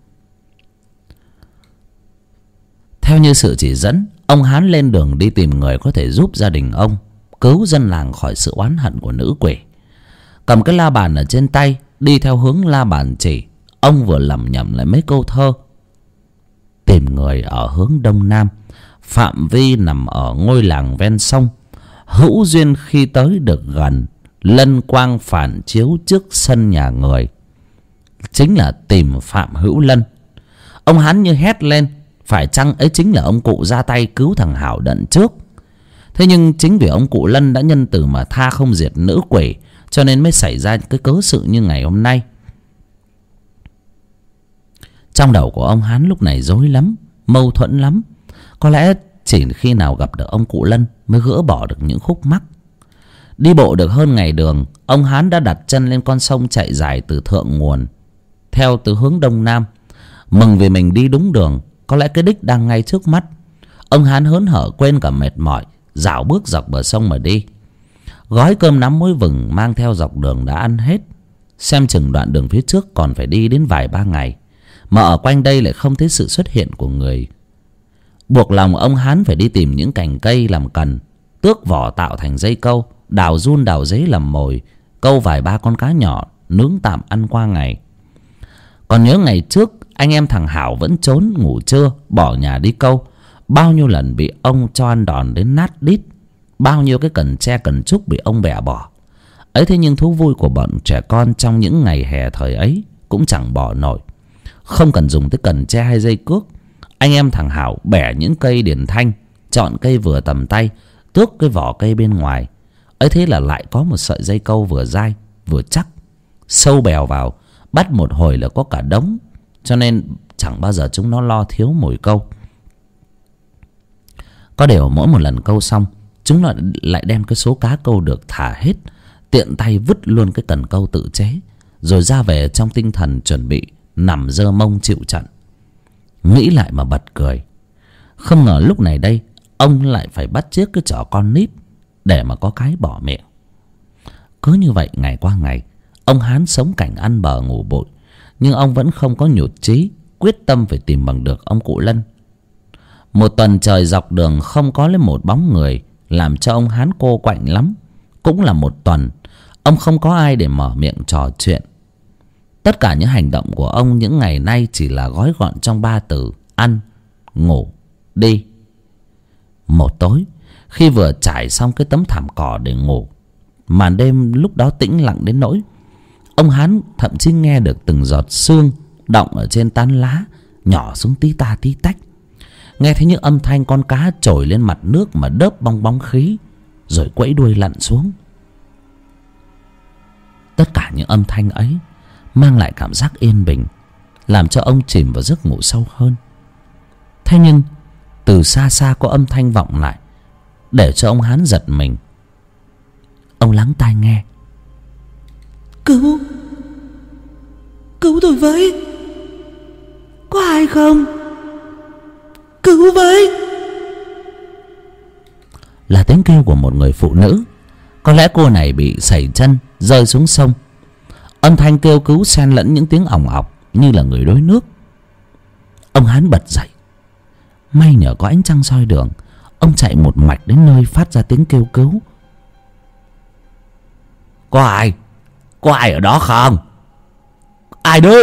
Theo như sự chỉ dẫn, ông Hán lên đường đi tìm người có thể giúp gia đình ông, cứu dân làng khỏi sự oán hận của nữ quỷ. Cầm cái la bàn ở trên tay, đi theo hướng la bàn chỉ, ông vừa lẩm nhẩm lại mấy câu thơ. Tìm người ở hướng đông nam, phạm vi nằm ở ngôi làng ven sông, hữu duyên khi tới được gần, lân quang phản chiếu trước sân nhà người. Chính là tìm Phạm Hữu Lân. Ông Hán như hét lên, phải chăng ấy chính là ông cụ ra tay cứu thằng Hảo đận trước. Thế nhưng chính vì ông cụ Lân đã nhân từ mà tha không diệt nữ quỷ, cho nên mới xảy ra cái cớ sự như ngày hôm nay. Trong đầu của ông Hán lúc này rối lắm, mâu thuẫn lắm. Có lẽ chỉ khi nào gặp được ông cụ Lân mới gỡ bỏ được những khúc mắc. Đi bộ được hơn ngày đường, ông Hán đã đặt chân lên con sông chạy dài từ thượng nguồn theo từ hướng đông nam. Mừng vì mình đi đúng đường, có lẽ cái đích đang ngay trước mắt. Ông Hán hớn hở quên cả mệt mỏi, dạo bước dọc bờ sông mà đi. Gói cơm nắm muối vừng mang theo dọc đường đã ăn hết. Xem chừng đoạn đường phía trước còn phải đi đến vài ba ngày, mà ở quanh đây lại không thấy sự xuất hiện của người. Buộc lòng ông Hán phải đi tìm những cành cây làm cần, tước vỏ tạo thành dây câu, đào giun đào giấy làm mồi, câu vài ba con cá nhỏ nướng tạm ăn qua ngày. Còn nhớ ngày trước anh em thằng Hảo vẫn trốn ngủ trưa, bỏ nhà đi câu. Bao nhiêu lần bị ông cho ăn đòn đến nát đít, bao nhiêu cái cần tre cần trúc bị ông bẻ bỏ. Ấy thế nhưng thú vui của bọn trẻ con trong những ngày hè thời ấy cũng chẳng bỏ nổi. Không cần dùng tới cần tre hay dây cước, anh em thằng Hảo bẻ những cây điển thanh, chọn cây vừa tầm tay, tước cái vỏ cây bên ngoài. Ấy thế là lại có một sợi dây câu vừa dai vừa chắc, sâu bèo vào, bắt một hồi là có cả đống, cho nên chẳng bao giờ chúng nó lo thiếu mồi câu. Có điều mỗi một lần câu xong, chúng nó lại đem cái số cá câu được thả hết, tiện tay vứt luôn cái cần câu tự chế, rồi ra về trong tinh thần chuẩn bị nằm giơ mông chịu trận. Nghĩ lại mà bật cười. Không ngờ lúc này đây ông lại phải bắt chước cái trò con nít để mà có cái bỏ miệng. Cứ như vậy ngày qua ngày, ông Hán sống cảnh ăn bờ ngủ bụi, nhưng ông vẫn không có nhụt chí, quyết tâm phải tìm bằng được ông cụ Lân. Một tuần trời dọc đường không có lấy một bóng người, làm cho ông Hán cô quạnh lắm. Cũng là một tuần ông không có ai để mở miệng trò chuyện. Tất cả những hành động của ông những ngày nay chỉ là gói gọn trong ba từ: ăn, ngủ, đi. Một tối, khi vừa trải xong cái tấm thảm cỏ để ngủ, Màn đêm lúc đó tĩnh lặng đến nỗi ông Hán thậm chí nghe được từng giọt sương đọng ở trên tán lá nhỏ xuống tí ta tí tách. Nghe thấy những âm thanh con cá trồi lên mặt nước mà đớp bong bóng khí rồi quẫy đuôi lặn xuống. Tất cả những âm thanh ấy mang lại cảm giác yên bình, làm cho ông chìm vào giấc ngủ sâu hơn. Thế nhưng từ xa xa có âm thanh vọng lại, để cho ông Hán giật mình. Ông lắng tai nghe. Cứu, cứu tôi với, có ai không? Cứu với. Là tiếng kêu của một người phụ nữ. Có lẽ cô này bị sẩy chân rơi xuống sông. Âm thanh kêu cứu xen lẫn những tiếng ỏng ọc như là người đuối nước. Ông Hán bật dậy. May nhờ có ánh trăng soi đường, ông chạy một mạch đến nơi phát ra tiếng kêu cứu. Có ai? Có ai ở đó không? Ai đưa?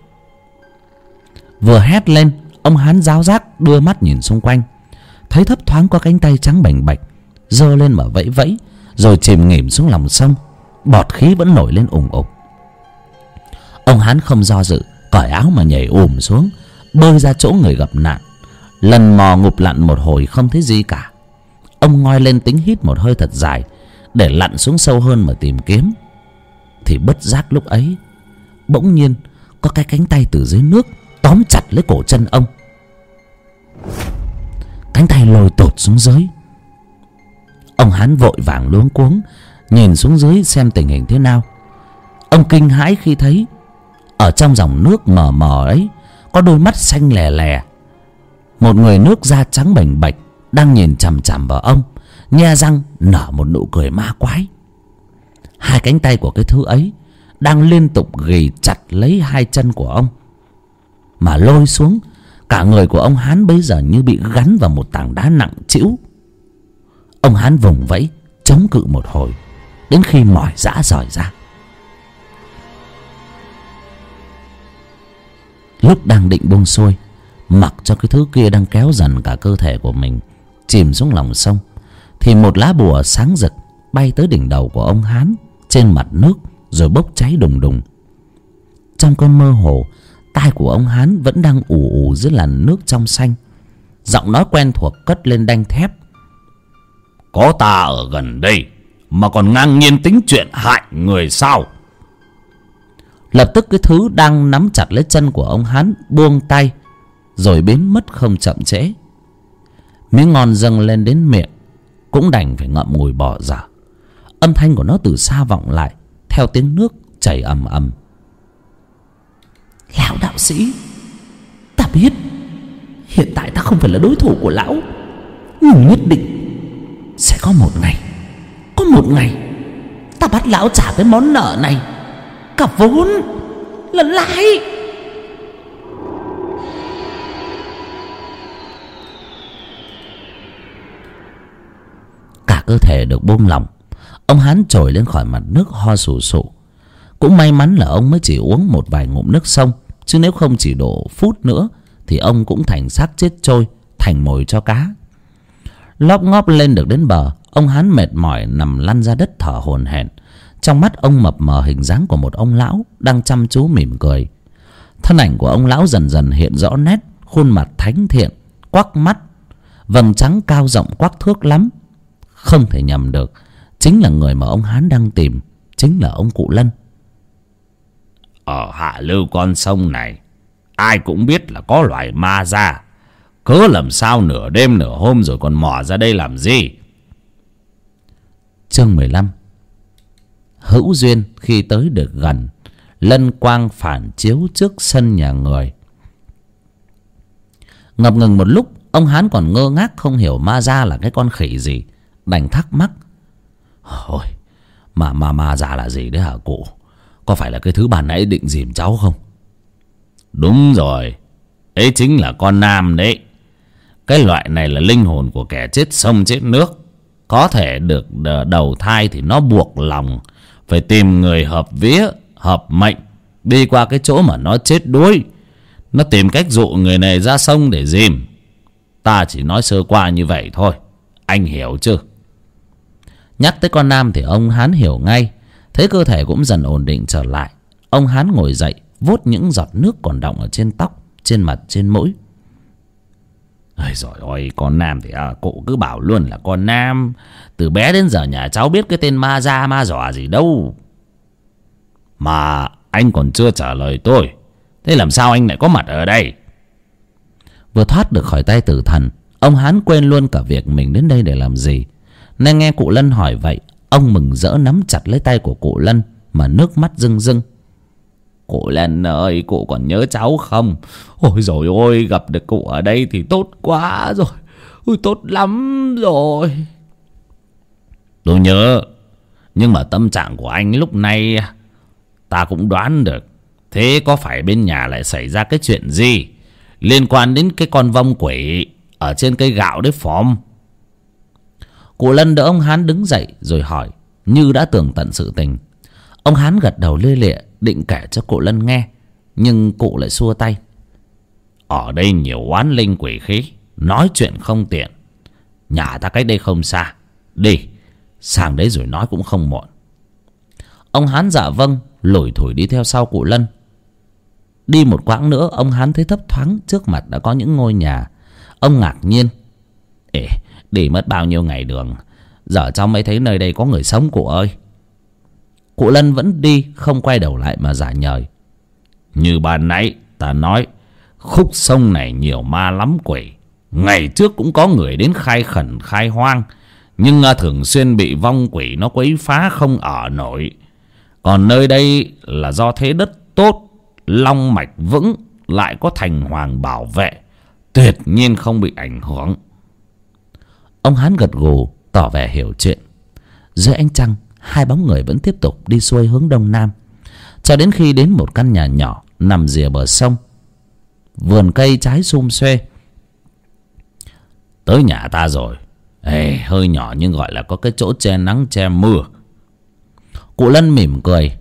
Vừa hét lên, ông Hán ráo rác đưa mắt nhìn xung quanh, thấy thấp thoáng có cánh tay trắng bềnh bạch giơ lên mà vẫy vẫy, rồi chìm nghỉm xuống lòng sông. Bọt khí vẫn nổi lên ùng ục. Ông Hán không do dự, cởi áo mà nhảy ùm xuống, bơi ra chỗ người gặp nạn. Lần mò ngụp lặn một hồi không thấy gì cả. Ông ngoi lên tính hít một hơi thật dài để lặn xuống sâu hơn mà tìm kiếm. Thì bất giác lúc ấy bỗng nhiên có cái cánh tay từ dưới nước tóm chặt lấy cổ chân ông. Cánh tay lôi tột xuống dưới. Ông Hán vội vàng luống cuống nhìn xuống dưới xem tình hình thế nào. Ông kinh hãi khi thấy ở trong dòng nước mờ mờ ấy có đôi mắt xanh lè lè. Một người nước da trắng bềnh bạch đang nhìn chằm chằm vào ông, nhe răng nở một nụ cười ma quái. Hai cánh tay của cái thứ ấy đang liên tục ghì chặt lấy hai chân của ông mà lôi xuống. Cả người của ông Hán bây giờ như bị gắn vào một tảng đá nặng trĩu. Ông Hán vùng vẫy chống cự một hồi đến khi mỏi rã rời ra. Lúc đang định buông xuôi, mặc cho cái thứ kia đang kéo dần cả cơ thể của mình chìm xuống lòng sông, thì một lá bùa sáng rực bay tới đỉnh đầu của ông Hán trên mặt nước rồi bốc cháy đùng đùng. Trong cơn mơ hồ, tai của ông Hán vẫn đang ù ù dưới làn nước trong xanh. Giọng nói quen thuộc cất lên đanh thép. Có ta ở gần đây mà còn ngang nhiên tính chuyện hại người sao? Lập tức cái thứ đang nắm chặt lấy chân của ông Hán buông tay rồi biến mất không chậm trễ. Miếng ngon dâng lên đến miệng cũng đành phải ngậm ngùi bỏ dở. Âm thanh của nó từ xa vọng lại theo tiếng nước chảy ầm ầm. Lão đạo sĩ, ta biết hiện tại ta không phải là đối thủ của lão, nhưng nhất định sẽ có một ngày, có một ngày ta bắt lão trả cái món nợ này, cả vốn lẫn lãi. Cả cơ thể được buông lỏng, ông Hán trồi lên khỏi mặt nước ho sù sụ. Cũng may mắn là ông mới chỉ uống một vài ngụm nước sông, chứ nếu không chỉ độ phút nữa thì ông cũng thành xác chết trôi, thành mồi cho cá. Lóp ngóp lên được đến bờ, ông Hán mệt mỏi nằm lăn ra đất thở hổn hển. Trong mắt ông mập mờ hình dáng của một ông lão đang chăm chú mỉm cười. Thân ảnh của ông lão dần dần hiện rõ nét, khuôn mặt thánh thiện, quắc mắt, vầng trắng cao rộng quắc thước lắm. Không thể nhầm được, chính là người mà ông Hán đang tìm, chính là ông cụ Lân. Ở hạ lưu con sông này, ai cũng biết là có loài ma ra, cớ làm sao nửa đêm nửa hôm rồi còn mò ra đây làm gì? Chương mười lăm. Hữu duyên khi tới được gần, lân quang phản chiếu trước sân nhà người. Ngập ngừng một lúc, ông Hán còn ngơ ngác không hiểu ma ra là cái con khỉ gì, đành thắc mắc. Ôi, mà ma ma ra là gì đấy hả cụ? Có phải là cái thứ bà nãy định dìm cháu không? Đúng rồi, ấy chính là con nam đấy. Cái loại này là linh hồn của kẻ chết sông chết nước. Có thể được đầu thai thì nó buộc lòng phải tìm người hợp vía, hợp mệnh, đi qua cái chỗ mà nó chết đuối. Nó tìm cách dụ người này ra sông để dìm. Ta chỉ nói sơ qua như vậy thôi, anh hiểu chưa? Nhắc tới con Nam thì ông Hán hiểu ngay. Thấy cơ thể cũng dần ổn định trở lại, ông Hán ngồi dậy, vuốt những giọt nước còn đọng ở trên tóc, trên mặt, trên mũi. Ôi giời ơi, con Nam thì à, cụ cứ bảo luôn là con Nam. Từ bé đến giờ nhà cháu biết cái tên ma da ma dọa gì đâu. Mà anh còn chưa trả lời tôi. Thế làm sao anh lại có mặt ở đây? Vừa thoát được khỏi tay tử thần, ông Hán quên luôn cả việc mình đến đây để làm gì. Nên nghe cụ Lân hỏi vậy, ông mừng rỡ nắm chặt lấy tay của cụ Lân mà nước mắt rưng rưng. Cụ Lân ơi, cụ còn nhớ cháu không? Ôi dồi ôi, gặp được cụ ở đây thì tốt quá rồi. Ôi tốt lắm rồi. Tôi nhớ, nhưng mà tâm trạng của anh lúc này ta cũng đoán được. Thế có phải bên nhà lại xảy ra cái chuyện gì liên quan đến cái con vong quỷ ở trên cây gạo đấy phòm? Cụ Lân đỡ ông Hán đứng dậy rồi hỏi, như đã tường tận sự tình. Ông Hán gật đầu lia lịa định kể cho cụ Lân nghe, nhưng cụ lại xua tay. Ở đây nhiều oán linh quỷ khí, nói chuyện không tiện. Nhà ta cách đây không xa, đi sang đấy rồi nói cũng không muộn. Ông Hán dạ vâng, lủi thủi đi theo sau cụ Lân. Đi một quãng nữa, ông Hán thấy thấp thoáng trước mặt đã có những ngôi nhà. Ông ngạc nhiên. Ê, đi mất bao nhiêu ngày đường, giờ cháu mới thấy nơi đây có người sống cụ ơi. Cụ Lân vẫn đi, không quay đầu lại mà giả nhời. Như ban nãy ta nói, khúc sông này nhiều ma lắm quỷ. Ngày trước cũng có người đến khai khẩn khai hoang, nhưng thường xuyên bị vong quỷ nó quấy phá không ở nổi. Còn nơi đây là do thế đất tốt, long mạch vững, lại có thành hoàng bảo vệ, tuyệt nhiên không bị ảnh hưởng. Ông Hán gật gù tỏ vẻ hiểu chuyện. Dưới ánh trăng, hai bóng người vẫn tiếp tục đi xuôi hướng đông nam, cho đến khi đến một căn nhà nhỏ nằm rìa bờ sông, vườn cây trái sum xuê. Tới nhà ta rồi. Ê, hơi nhỏ nhưng gọi là có cái chỗ che nắng che mưa. Cụ Lân mỉm cười,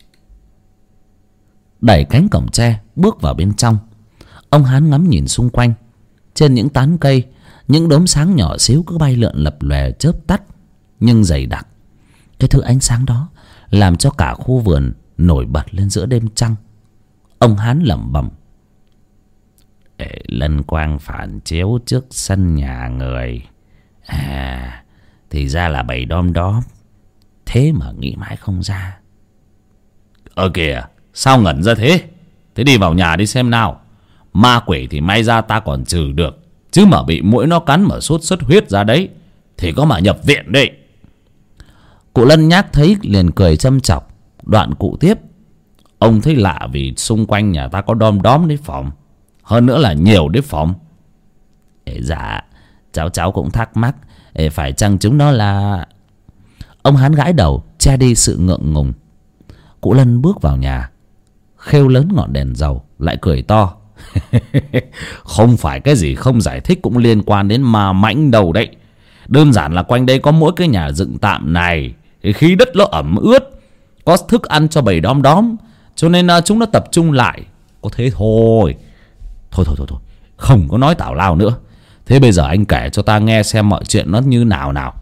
đẩy cánh cổng tre bước vào bên trong. Ông Hán ngắm nhìn xung quanh. Trên những tán cây, những đốm sáng nhỏ xíu cứ bay lượn lập lòe chớp tắt nhưng dày đặc. Cái thứ ánh sáng đó làm cho cả khu vườn nổi bật lên giữa đêm trăng. Ông Hán lẩm bẩm. Ê, lân quang phản chiếu trước sân nhà người. À, thì ra là bầy đom đóm. Thế mà nghĩ mãi không ra. Ờ kìa, sao ngẩn ra thế? Thế đi vào nhà đi xem nào. Ma quỷ thì may ra ta còn trừ được, chứ mà bị muỗi nó cắn mà sốt xuất huyết ra đấy thì có mà nhập viện đấy. Cụ Lân nhác thấy liền cười châm chọc. Đoạn cụ tiếp. Ông thấy lạ vì xung quanh nhà ta có đom đóm đấy phỏng, hơn nữa là nhiều đấy phỏng. Ê, dạ cháu cháu cũng thắc mắc. Ê, phải chăng chúng nó là... Ông Hán gãi đầu che đi sự ngượng ngùng. Cụ Lân bước vào nhà, khêu lớn ngọn đèn dầu, lại cười to. Không phải cái gì không giải thích cũng liên quan đến ma mãnh đâu đấy. Đơn giản là quanh đây có mỗi cái nhà dựng tạm này, khí đất nó ẩm ướt, có thức ăn cho bầy đom đóm, cho nên chúng nó tập trung lại. Có thế thôi. Thôi thôi thôi thôi, không có nói tào lao nữa. Thế bây giờ anh kể cho ta nghe xem mọi chuyện nó như nào nào.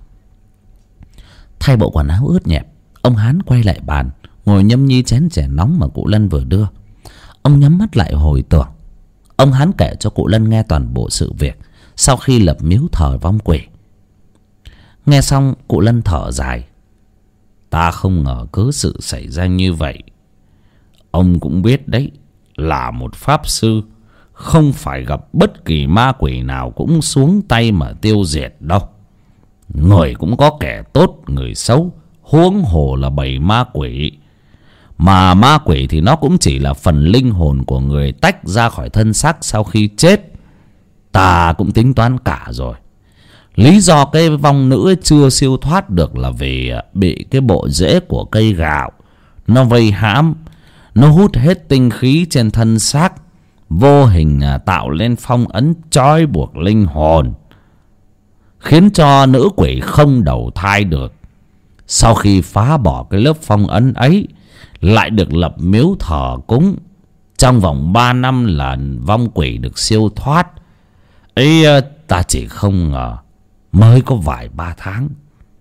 Thay bộ quần áo ướt nhẹp, ông Hán quay lại bàn, ngồi nhâm nhi chén chè nóng mà cụ Lân vừa đưa. Ông nhắm mắt lại hồi tưởng. Ông Hán kể cho cụ Lân nghe toàn bộ sự việc sau khi lập miếu thờ vong quỷ. Nghe xong, cụ Lân thở dài. Ta không ngờ cớ sự xảy ra như vậy. Ông cũng biết đấy, là một pháp sư, không phải gặp bất kỳ ma quỷ nào cũng xuống tay mà tiêu diệt đâu. Người cũng có kẻ tốt, người xấu, huống hồ là bầy ma quỷ. Mà ma quỷ thì nó cũng chỉ là phần linh hồn của người tách ra khỏi thân xác sau khi chết. Ta cũng tính toán cả rồi. Lý do cái vong nữ ấy chưa siêu thoát được là vì bị cái bộ rễ của cây gạo nó vây hãm, nó hút hết tinh khí trên thân xác, vô hình tạo lên phong ấn trói buộc linh hồn, khiến cho nữ quỷ không đầu thai được. Sau khi phá bỏ cái lớp phong ấn ấy, lại được lập miếu thờ cúng. Trong vòng ba năm là vong quỷ được siêu thoát. Ấy ta chỉ không ngờ mới có vài ba tháng,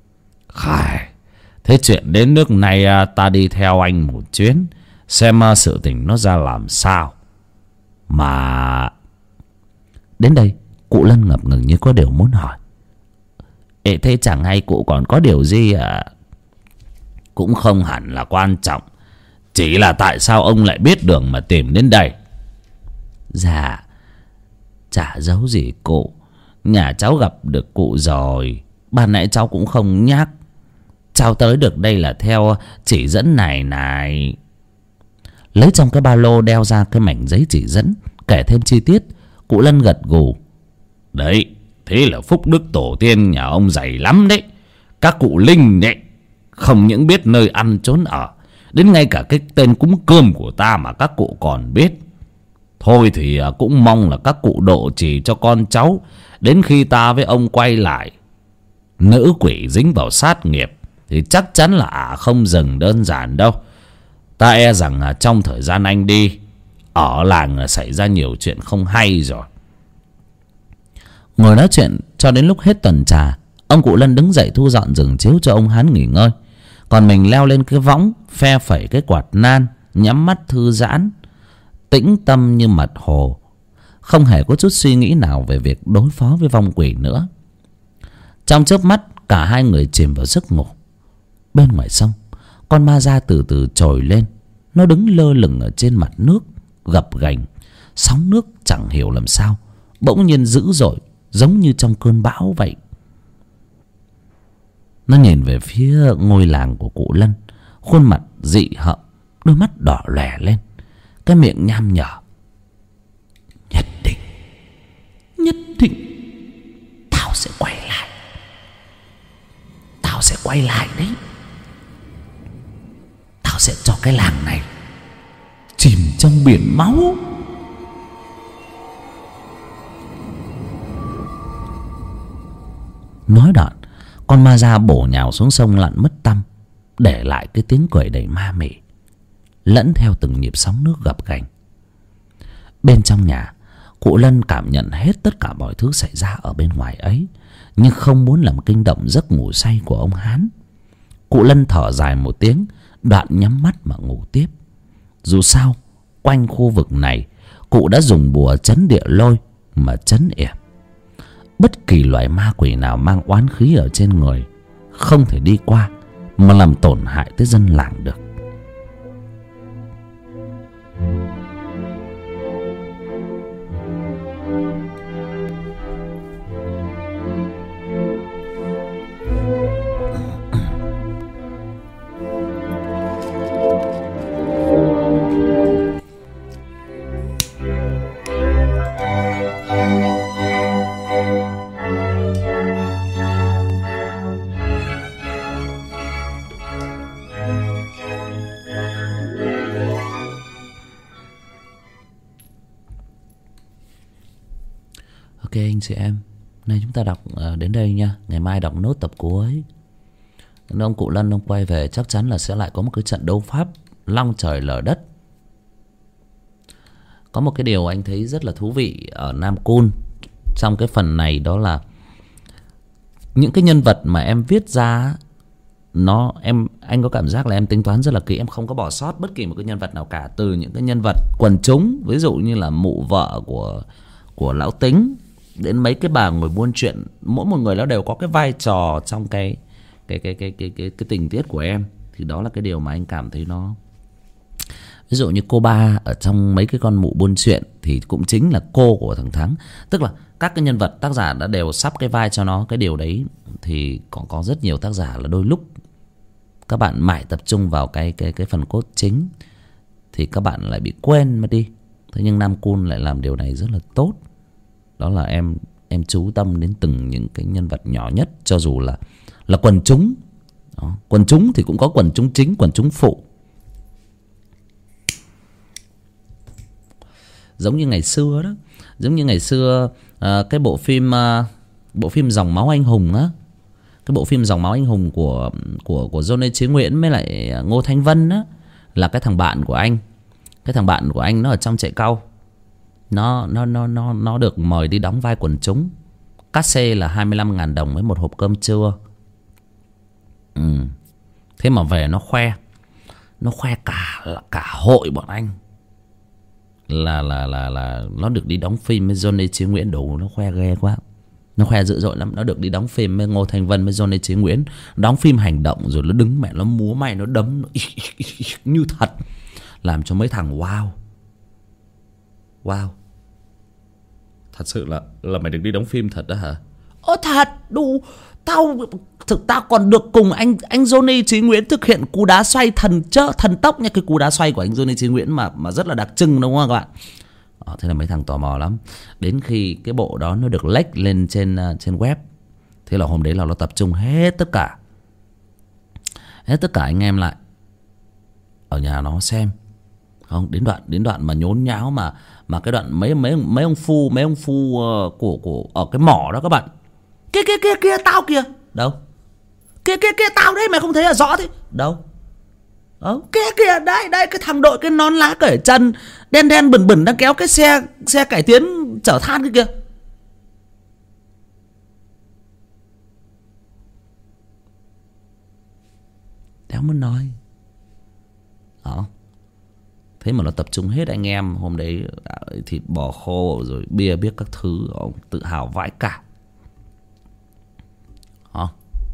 Khải, thế chuyện đến nước này ta đi theo anh một chuyến, xem sự tình nó ra làm sao. Mà... Đến đây cụ Lân ngập ngừng như có điều muốn hỏi. Ê, thế chẳng hay cụ còn có điều gì à? Cũng không hẳn là quan trọng, chỉ là tại sao ông lại biết đường mà tìm đến đây? Dạ, chả giấu gì cụ. Nhà cháu gặp được cụ rồi. Ban nãy cháu cũng không nhắc. Cháu tới được đây là theo chỉ dẫn này này. Lấy trong cái ba lô đeo ra cái mảnh giấy chỉ dẫn, kể thêm chi tiết. Cụ Lân gật gù. Đấy, thế là phúc đức tổ tiên nhà ông dày lắm đấy. Các cụ linh đấy, không những biết nơi ăn trốn ở, đến ngay cả cái tên cúng cơm của ta mà các cụ còn biết. Thôi thì cũng mong là các cụ độ trì cho con cháu, đến khi ta với ông quay lại. Nữ quỷ dính vào sát nghiệp thì chắc chắn là ả không dừng đơn giản đâu. Ta e rằng trong thời gian anh đi, ở làng xảy ra nhiều chuyện không hay rồi. Ngồi nói chuyện cho đến lúc hết tuần trà, ông cụ Lân đứng dậy thu dọn giường chiếu cho ông Hán nghỉ ngơi. Còn mình leo lên cái võng, phe phẩy cái quạt nan, nhắm mắt thư giãn, tĩnh tâm như mặt hồ, không hề có chút suy nghĩ nào về việc đối phó với vong quỷ nữa. Trong chớp mắt, cả hai người chìm vào giấc ngủ. Bên ngoài sông, con ma da từ từ trồi lên. Nó đứng lơ lửng ở trên mặt nước, gập ghềnh. Sóng nước chẳng hiểu làm sao bỗng nhiên dữ dội, giống như trong cơn bão vậy. Nó nhìn về phía ngôi làng của cụ Lân, khuôn mặt dị hợm, đôi mắt đỏ lòe lên, cái miệng nham nhở. Nhất định, nhất định tao sẽ quay lại. Tao sẽ quay lại đấy. Tao sẽ cho cái làng này chìm trong biển máu. Nói đoạn, con ma da bổ nhào xuống sông lặn mất tăm, để lại cái tiếng cười đầy ma mị, lẫn theo từng nhịp sóng nước gập ghềnh. Bên trong nhà, cụ Lân cảm nhận hết tất cả mọi thứ xảy ra ở bên ngoài ấy, nhưng không muốn làm kinh động giấc ngủ say của ông Hán. Cụ Lân thở dài một tiếng, đoạn nhắm mắt mà ngủ tiếp. Dù sao, quanh khu vực này, cụ đã dùng bùa trấn địa lôi mà trấn yểm. Bất kỳ loại ma quỷ nào mang oán khí ở trên người không thể đi qua mà làm tổn hại tới dân làng được. Ok anh chị em, nay chúng ta đọc uh, đến đây nha. Ngày mai đọc nốt tập cuối. Nếu ông cụ Lân ông quay về, chắc chắn là sẽ lại có một cái trận đấu pháp long trời lở đất. Có một cái điều anh thấy rất là thú vị ở Nam Cun trong cái phần này, đó là những cái nhân vật mà em viết ra, nó em anh có cảm giác là em tính toán rất là kỹ. Em không có bỏ sót bất kỳ một cái nhân vật nào cả. Từ những cái nhân vật quần chúng, ví dụ như là mụ vợ của của lão Tính, đến mấy cái bà ngồi buôn chuyện, mỗi một người nó đều có cái vai trò trong cái cái cái cái cái cái, cái tình tiết của em. Thì đó là cái điều mà anh cảm thấy nó, ví dụ như cô ba ở trong mấy cái con mụ buôn chuyện thì cũng chính là cô của thằng Thắng. Tức là các cái nhân vật tác giả đã đều sắp cái vai cho nó. Cái điều đấy thì còn có rất nhiều tác giả là đôi lúc các bạn mãi tập trung vào cái cái cái phần cốt chính thì các bạn lại bị quên mất đi. Thế nhưng Nam Cun lại làm điều này rất là tốt. Đó là em em chú tâm đến từng những cái nhân vật nhỏ nhất, cho dù là là quần chúng. Đó. Quần chúng thì cũng có quần chúng chính, quần chúng phụ. Giống như ngày xưa đó, giống như ngày xưa à, cái bộ phim à, bộ phim Dòng Máu Anh Hùng á, cái bộ phim Dòng Máu Anh Hùng của của của Johnny Chế Nguyễn với lại Ngô Thanh Vân á, là cái thằng bạn của anh. Cái thằng bạn của anh nó ở trong trại cau. Nó nó nó nó nó được mời đi đóng vai quần chúng. Cát xê là hai mươi lăm ngàn đồng với một hộp cơm trưa. Thế mà về nó khoe, nó khoe cả cả hội bọn anh là là là là nó được đi đóng phim với Johnny Chí Nguyễn. Đủ, nó khoe ghê quá, nó khoe dữ dội lắm. Nó được đi đóng phim với Ngô Thanh Vân với Johnny Chí Nguyễn, đóng phim hành động, rồi nó đứng mẹ nó múa may, nó đấm, nó như thật, làm cho mấy thằng wow wow. Thật sự là là mày được đi đóng phim thật đó hả? Ơ thật, đủ. Tao thực tao còn được cùng anh anh Johnny Chí Nguyễn thực hiện cú đá xoay thần chớ thần tốc nha. Cái cú đá xoay của anh Johnny Chí Nguyễn mà mà rất là đặc trưng, đúng không các bạn? Ờ, thế là mấy thằng tò mò lắm. Đến khi cái bộ đó nó được lách lên trên uh, trên web, thế là hôm đấy là nó tập trung hết tất cả hết tất cả anh em lại ở nhà nó xem. Không, đến đoạn đến đoạn mà nhốn nháo mà mà cái đoạn mấy mấy mấy ông phu mấy ông phu uh, của của ở cái mỏ đó các bạn. Kia kia kia kia tao kìa. Đâu? Kia kia kia tao đấy, mày không thấy là rõ thế? Đâu? Đó, kia kìa, đây đây cái thằng đội cái nón lá cởi chân đen đen bẩn bẩn đang kéo cái xe xe cải tiến chở than cái kia. Đéo muốn nói. Đó. Thế mà nó tập trung hết anh em hôm đấy, thịt bò khô rồi bia biết các thứ, ông tự hào vãi cả. Đó.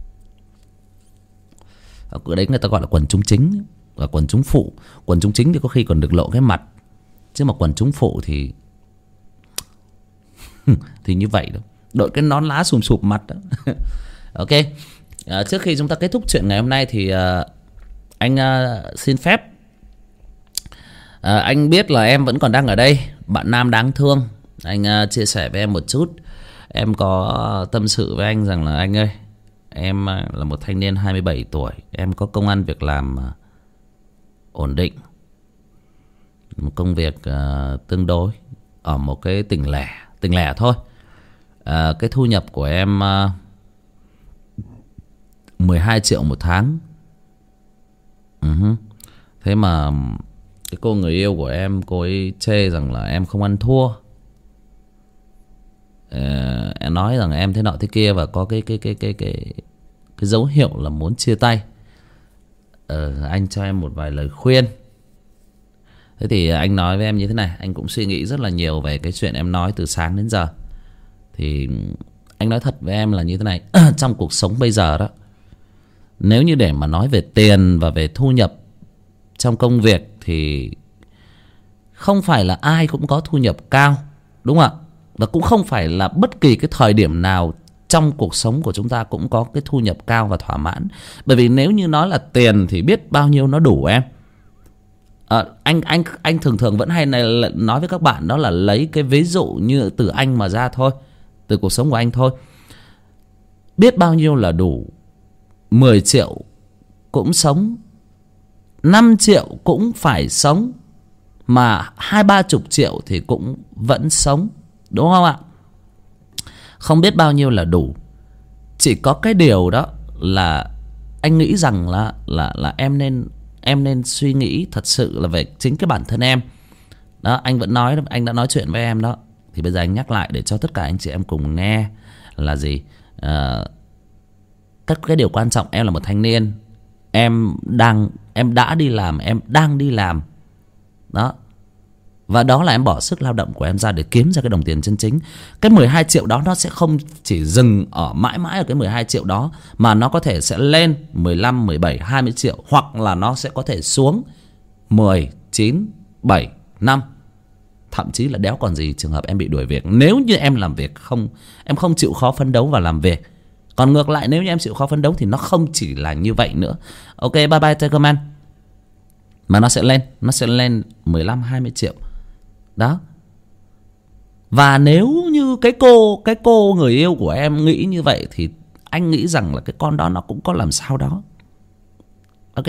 Ở đấy người ta gọi là quần chúng chính và quần chúng phụ. Quần chúng chính thì có khi còn được lộ cái mặt, chứ mà quần chúng phụ thì thì như vậy đó, đội cái nón lá sùm sụp mặt đó. Ok, à, trước khi chúng ta kết thúc chuyện ngày hôm nay thì uh, anh uh, xin phép uh, anh biết là em vẫn còn đang ở đây, bạn nam đáng thương. Anh uh, chia sẻ với em một chút. Em có tâm sự với anh rằng là anh ơi, em là một thanh niên hai mươi bảy tuổi, em có công ăn việc làm uh, ổn định, một công việc uh, tương đối ở một cái tỉnh lẻ, tỉnh lẻ thôi. Uh, cái thu nhập của em uh, mười hai triệu một tháng. uh-huh. Thế mà cái cô người yêu của em, cô ấy chê rằng là em không ăn thua. uh, Em nói rằng em thế nọ thế kia và có cái cái cái cái cái cái dấu hiệu là muốn chia tay. uh, Anh cho em một vài lời khuyên. Thế thì anh nói với em như thế này, anh cũng suy nghĩ rất là nhiều về cái chuyện em nói từ sáng đến giờ. Thì anh nói thật với em là như thế này. Trong cuộc sống bây giờ đó, nếu như để mà nói về tiền và về thu nhập trong công việc thì không phải là ai cũng có thu nhập cao, đúng không ạ? Và cũng không phải là bất kỳ cái thời điểm nào trong cuộc sống của chúng ta cũng có cái thu nhập cao và thỏa mãn. Bởi vì nếu như nói là tiền thì biết bao nhiêu nó đủ em. À, anh anh anh thường thường vẫn hay này, nói với các bạn đó là lấy cái ví dụ như từ anh mà ra thôi, từ cuộc sống của anh thôi. Biết bao nhiêu là đủ. Mười triệu cũng sống, năm triệu cũng phải sống, mà hai ba chục triệu thì cũng vẫn sống, đúng không ạ? Không biết bao nhiêu là đủ. Chỉ có cái điều đó là anh nghĩ rằng là là là em nên em nên suy nghĩ thật sự là về chính cái bản thân em. Đó, anh vẫn nói, anh đã nói chuyện với em đó. Thì bây giờ anh nhắc lại để cho tất cả anh chị em cùng nghe là gì? À, tất cái điều quan trọng, em là một thanh niên, em đang em đã đi làm, em đang đi làm. Đó. Và đó là em bỏ sức lao động của em ra để kiếm ra cái đồng tiền chân chính. Cái mười hai triệu đó nó sẽ không chỉ dừng ở mãi mãi ở cái mười hai triệu đó, mà nó có thể sẽ lên mười lăm, mười bảy, hai mươi triệu. Hoặc là nó sẽ có thể xuống mười, chín, bảy, năm. Thậm chí là đéo còn gì trường hợp em bị đuổi việc, nếu như em làm việc không, em không chịu khó phấn đấu và làm việc. Còn ngược lại, nếu như em chịu khó phấn đấu thì nó không chỉ là như vậy nữa. Ok, bye bye Tigerman. Mà nó sẽ lên, nó sẽ lên mười lăm, hai mươi triệu. Đó. Và nếu như cái cô Cái cô người yêu của em nghĩ như vậy thì anh nghĩ rằng là cái con đó nó cũng có làm sao đó. Ok.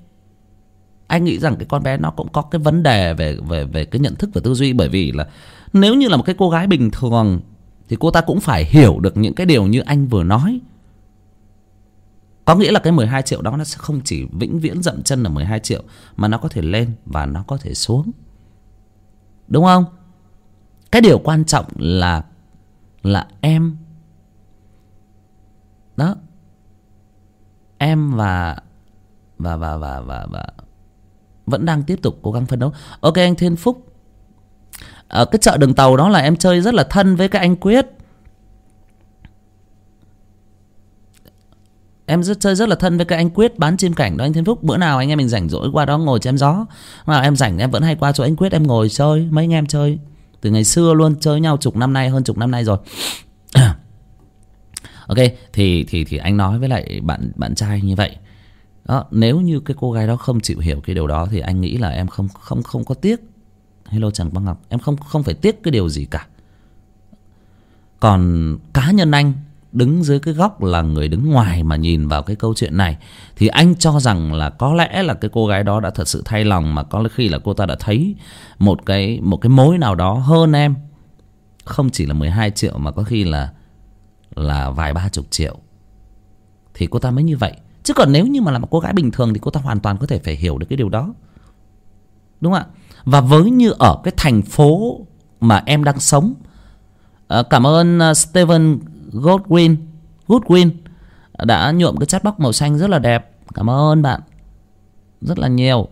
Anh nghĩ rằng cái con bé nó cũng có cái vấn đề về về về cái nhận thức và tư duy. Bởi vì là nếu như là một cái cô gái bình thường thì cô ta cũng phải hiểu được những cái điều như anh vừa nói. Có nghĩa là cái mười hai triệu đó nó sẽ không chỉ vĩnh viễn dậm chân ở mười hai triệu, mà nó có thể lên và nó có thể xuống, đúng không? Cái điều quan trọng là Là em. Đó. Em và và và và và và vẫn đang tiếp tục cố gắng phấn đấu. Ok anh Thiên Phúc, ở cái chợ đường tàu đó là em chơi rất là thân với cái anh Quyết. Em rất chơi rất là thân với cái anh Quyết bán chim cảnh đó anh Thiên Phúc. Bữa nào anh em mình rảnh rỗi qua đó ngồi chém gió. Nào em rảnh em vẫn hay qua chỗ anh Quyết em ngồi chơi. Mấy anh em chơi từ ngày xưa luôn, chơi nhau chục năm nay, hơn chục năm nay rồi. Ok, thì thì thì anh nói với lại bạn bạn trai như vậy. Đó, nếu như cái cô gái đó không chịu hiểu cái điều đó thì anh nghĩ là em không không không có tiếc. Hello Trần Quang Ngọc, em không không phải tiếc cái điều gì cả. Còn cá nhân anh đứng dưới cái góc là người đứng ngoài mà nhìn vào cái câu chuyện này thì anh cho rằng là có lẽ là cái cô gái đó đã thật sự thay lòng, mà có khi là cô ta đã thấy một cái một cái mối nào đó hơn em, không chỉ là mười hai triệu mà có khi là là vài ba chục triệu, thì cô ta mới như vậy. Chứ còn nếu như mà là một cô gái bình thường thì cô ta hoàn toàn có thể phải hiểu được cái điều đó, đúng không ạ? Và với như ở cái thành phố mà em đang sống, à, cảm ơn uh, Steven Godwin Goodwin đã nhuộm cái chatbox màu xanh rất là đẹp. Cảm ơn bạn rất là nhiều.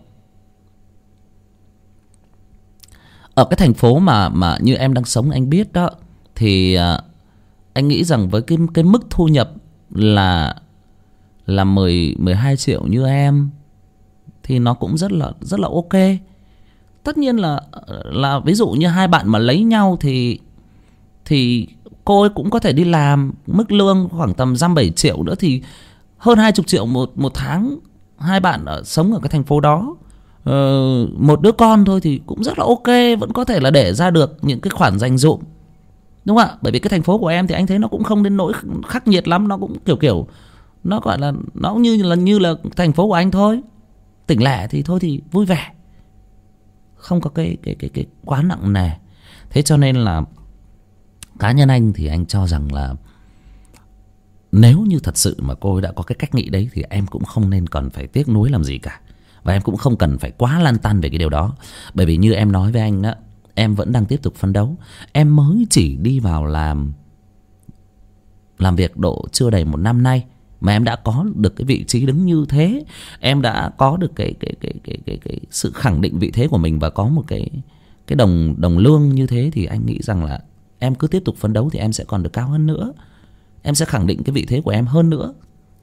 Ở cái thành phố mà mà như em đang sống, anh biết đó, thì uh, anh nghĩ rằng với cái cái mức thu nhập là là mười mười hai triệu như em thì nó cũng rất là rất là ok. Tất nhiên là là ví dụ như hai bạn mà lấy nhau thì thì cô ấy cũng có thể đi làm, mức lương khoảng tầm dăm bảy triệu nữa thì hơn hai chục triệu một một tháng. Hai bạn ở, sống ở cái thành phố đó, ờ, một đứa con thôi thì cũng rất là ok, vẫn có thể là để ra được những cái khoản dành dụm, đúng không ạ? Bởi vì cái thành phố của em thì anh thấy nó cũng không đến nỗi khắc nghiệt lắm, nó cũng kiểu kiểu nó gọi là nó cũng như là như là thành phố của anh thôi. Tỉnh lẻ thì thôi thì vui vẻ, không có cái cái cái cái quá nặng nề. Thế cho nên là cá nhân anh thì anh cho rằng là nếu như thật sự mà cô ấy đã có cái cách nghĩ đấy thì em cũng không nên còn phải tiếc nuối làm gì cả. Và em cũng không cần phải quá lăn tăn về cái điều đó. Bởi vì như em nói với anh đó, em vẫn đang tiếp tục phấn đấu. Em mới chỉ đi vào làm Làm việc độ chưa đầy một năm nay mà em đã có được cái vị trí đứng như thế. Em đã có được cái cái cái cái cái, cái sự khẳng định vị thế của mình và có một cái cái đồng đồng lương như thế, thì anh nghĩ rằng là em cứ tiếp tục phấn đấu thì em sẽ còn được cao hơn nữa. Em sẽ khẳng định cái vị thế của em hơn nữa,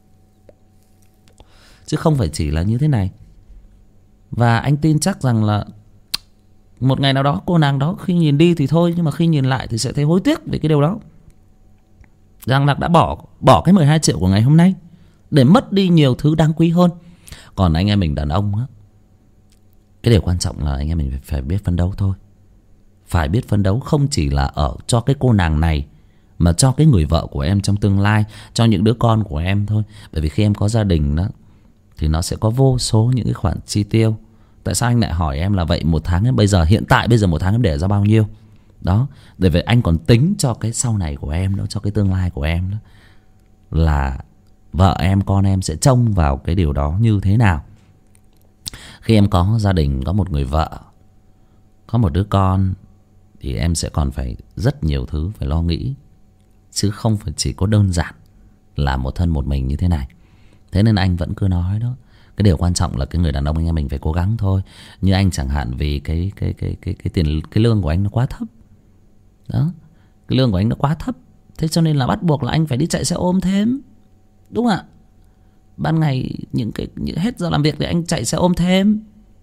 chứ không phải chỉ là như thế này. Và anh tin chắc rằng là một ngày nào đó cô nàng đó khi nhìn đi thì thôi, nhưng mà khi nhìn lại thì sẽ thấy hối tiếc về cái điều đó, rằng là đã bỏ bỏ cái mười hai triệu của ngày hôm nay để mất đi nhiều thứ đáng quý hơn. Còn anh em mình đàn ông á, cái điều quan trọng là anh em mình phải biết phấn đấu thôi. Phải biết phấn đấu không chỉ là ở cho cái cô nàng này, mà cho cái người vợ của em trong tương lai, cho những đứa con của em thôi. Bởi vì khi em có gia đình đó thì nó sẽ có vô số những cái khoản chi tiêu. Tại sao anh lại hỏi em là vậy một tháng em bây giờ, hiện tại bây giờ một tháng em để ra bao nhiêu? Đó, để vậy anh còn tính cho cái sau này của em đó, cho cái tương lai của em đó, là vợ em, con em sẽ trông vào cái điều đó như thế nào. Khi em có gia đình, có một người vợ, có một đứa con, thì em sẽ còn phải rất nhiều thứ phải lo nghĩ, chứ không phải chỉ có đơn giản là một thân một mình như thế này. Thế nên anh vẫn cứ nói đó, cái điều quan trọng là cái người đàn ông anh em mình phải cố gắng thôi. Như anh chẳng hạn, vì cái cái cái cái cái tiền cái lương của anh nó quá thấp. Đó, cái lương của anh nó quá thấp, thế cho nên là bắt buộc là anh phải đi chạy xe ôm thêm, đúng không ạ? Ban ngày những cái những hết giờ làm việc thì anh chạy xe ôm thêm,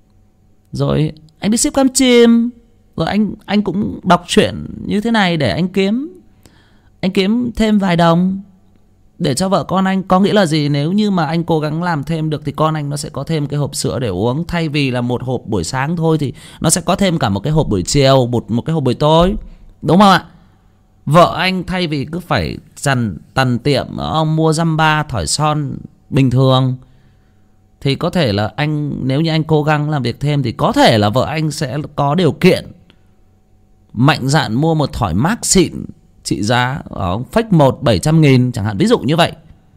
rồi anh đi ship cam chim, rồi anh anh cũng đọc truyện như thế này để anh kiếm anh kiếm thêm vài đồng để cho vợ con anh. Có nghĩa là gì? Nếu như mà anh cố gắng làm thêm được thì con anh nó sẽ có thêm cái hộp sữa để uống, thay vì là một hộp buổi sáng thôi thì nó sẽ có thêm cả một cái hộp buổi chiều, một một cái hộp buổi tối, đúng không ạ? Vợ anh thay vì cứ phải trần tần tiệm ông mua dăm ba thỏi son bình thường, thì có thể là anh, nếu như anh cố gắng làm việc thêm thì có thể là vợ anh sẽ có điều kiện mạnh dạn mua một thỏi mác xịn trị giá ở phách một bảy trăm nghìn chẳng hạn, ví dụ như vậy.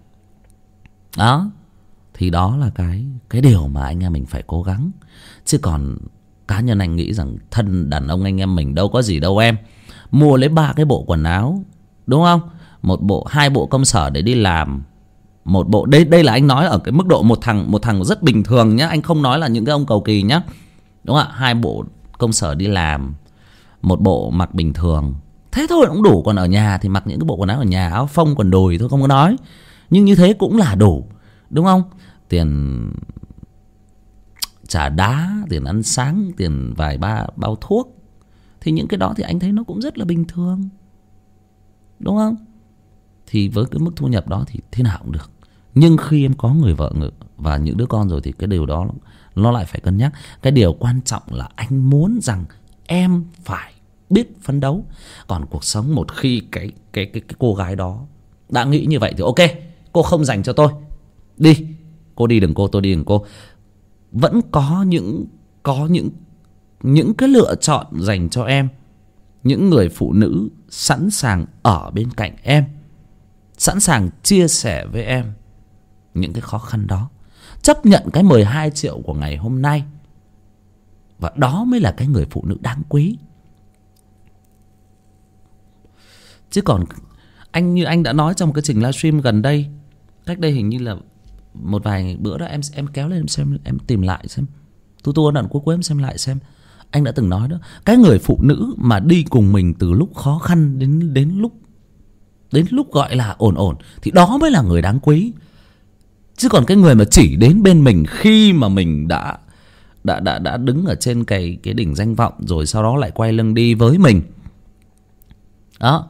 Đó, thì đó là cái cái điều mà anh em mình phải cố gắng. Chứ còn cá nhân anh nghĩ rằng thân đàn ông anh em mình đâu có gì đâu em. Mua lấy ba cái bộ quần áo, đúng không? Một bộ, hai bộ công sở để đi làm, Một bộ đây đây là anh nói ở cái mức độ một thằng một thằng rất bình thường nhá, anh không nói là những cái ông cầu kỳ nhá, đúng không ạ? Hai bộ công sở đi làm, một bộ mặc bình thường, thế thôi cũng đủ. Còn ở nhà thì mặc những cái bộ quần áo ở nhà, áo phông quần đùi thôi, không có nói, nhưng như thế cũng là đủ, đúng không? Tiền trà đá, tiền ăn sáng, tiền vài ba bao thuốc, thì những cái đó thì anh thấy nó cũng rất là bình thường, đúng không? Thì với cái mức thu nhập đó thì thế nào cũng được. Nhưng khi em có người vợ và những đứa con rồi thì cái điều đó nó lại phải cân nhắc. Cái điều quan trọng là anh muốn rằng em phải biết phấn đấu. Còn cuộc sống một khi cái cái cái cái cô gái đó đã nghĩ như vậy thì ok, cô không dành cho tôi, đi, cô đi đừng cô, tôi đi đừng cô. Vẫn có những có những những cái lựa chọn dành cho em, những người phụ nữ sẵn sàng ở bên cạnh em, sẵn sàng chia sẻ với em những cái khó khăn đó, chấp nhận cái mười hai triệu của ngày hôm nay. Và đó mới là cái người phụ nữ đáng quý. Chứ còn anh, như anh đã nói trong cái trình livestream gần đây, cách đây hình như là một vài bữa đó, em em kéo lên em xem, em tìm lại xem, tu tu đoạn cuối cuối em xem lại xem. Anh đã từng nói đó, cái người phụ nữ mà đi cùng mình từ lúc khó khăn đến đến lúc đến lúc gọi là ổn ổn thì đó mới là người đáng quý. Chứ còn cái người mà chỉ đến bên mình khi mà mình đã đã đã đã đứng ở trên cái cái đỉnh danh vọng rồi sau đó lại quay lưng đi với mình. Đó.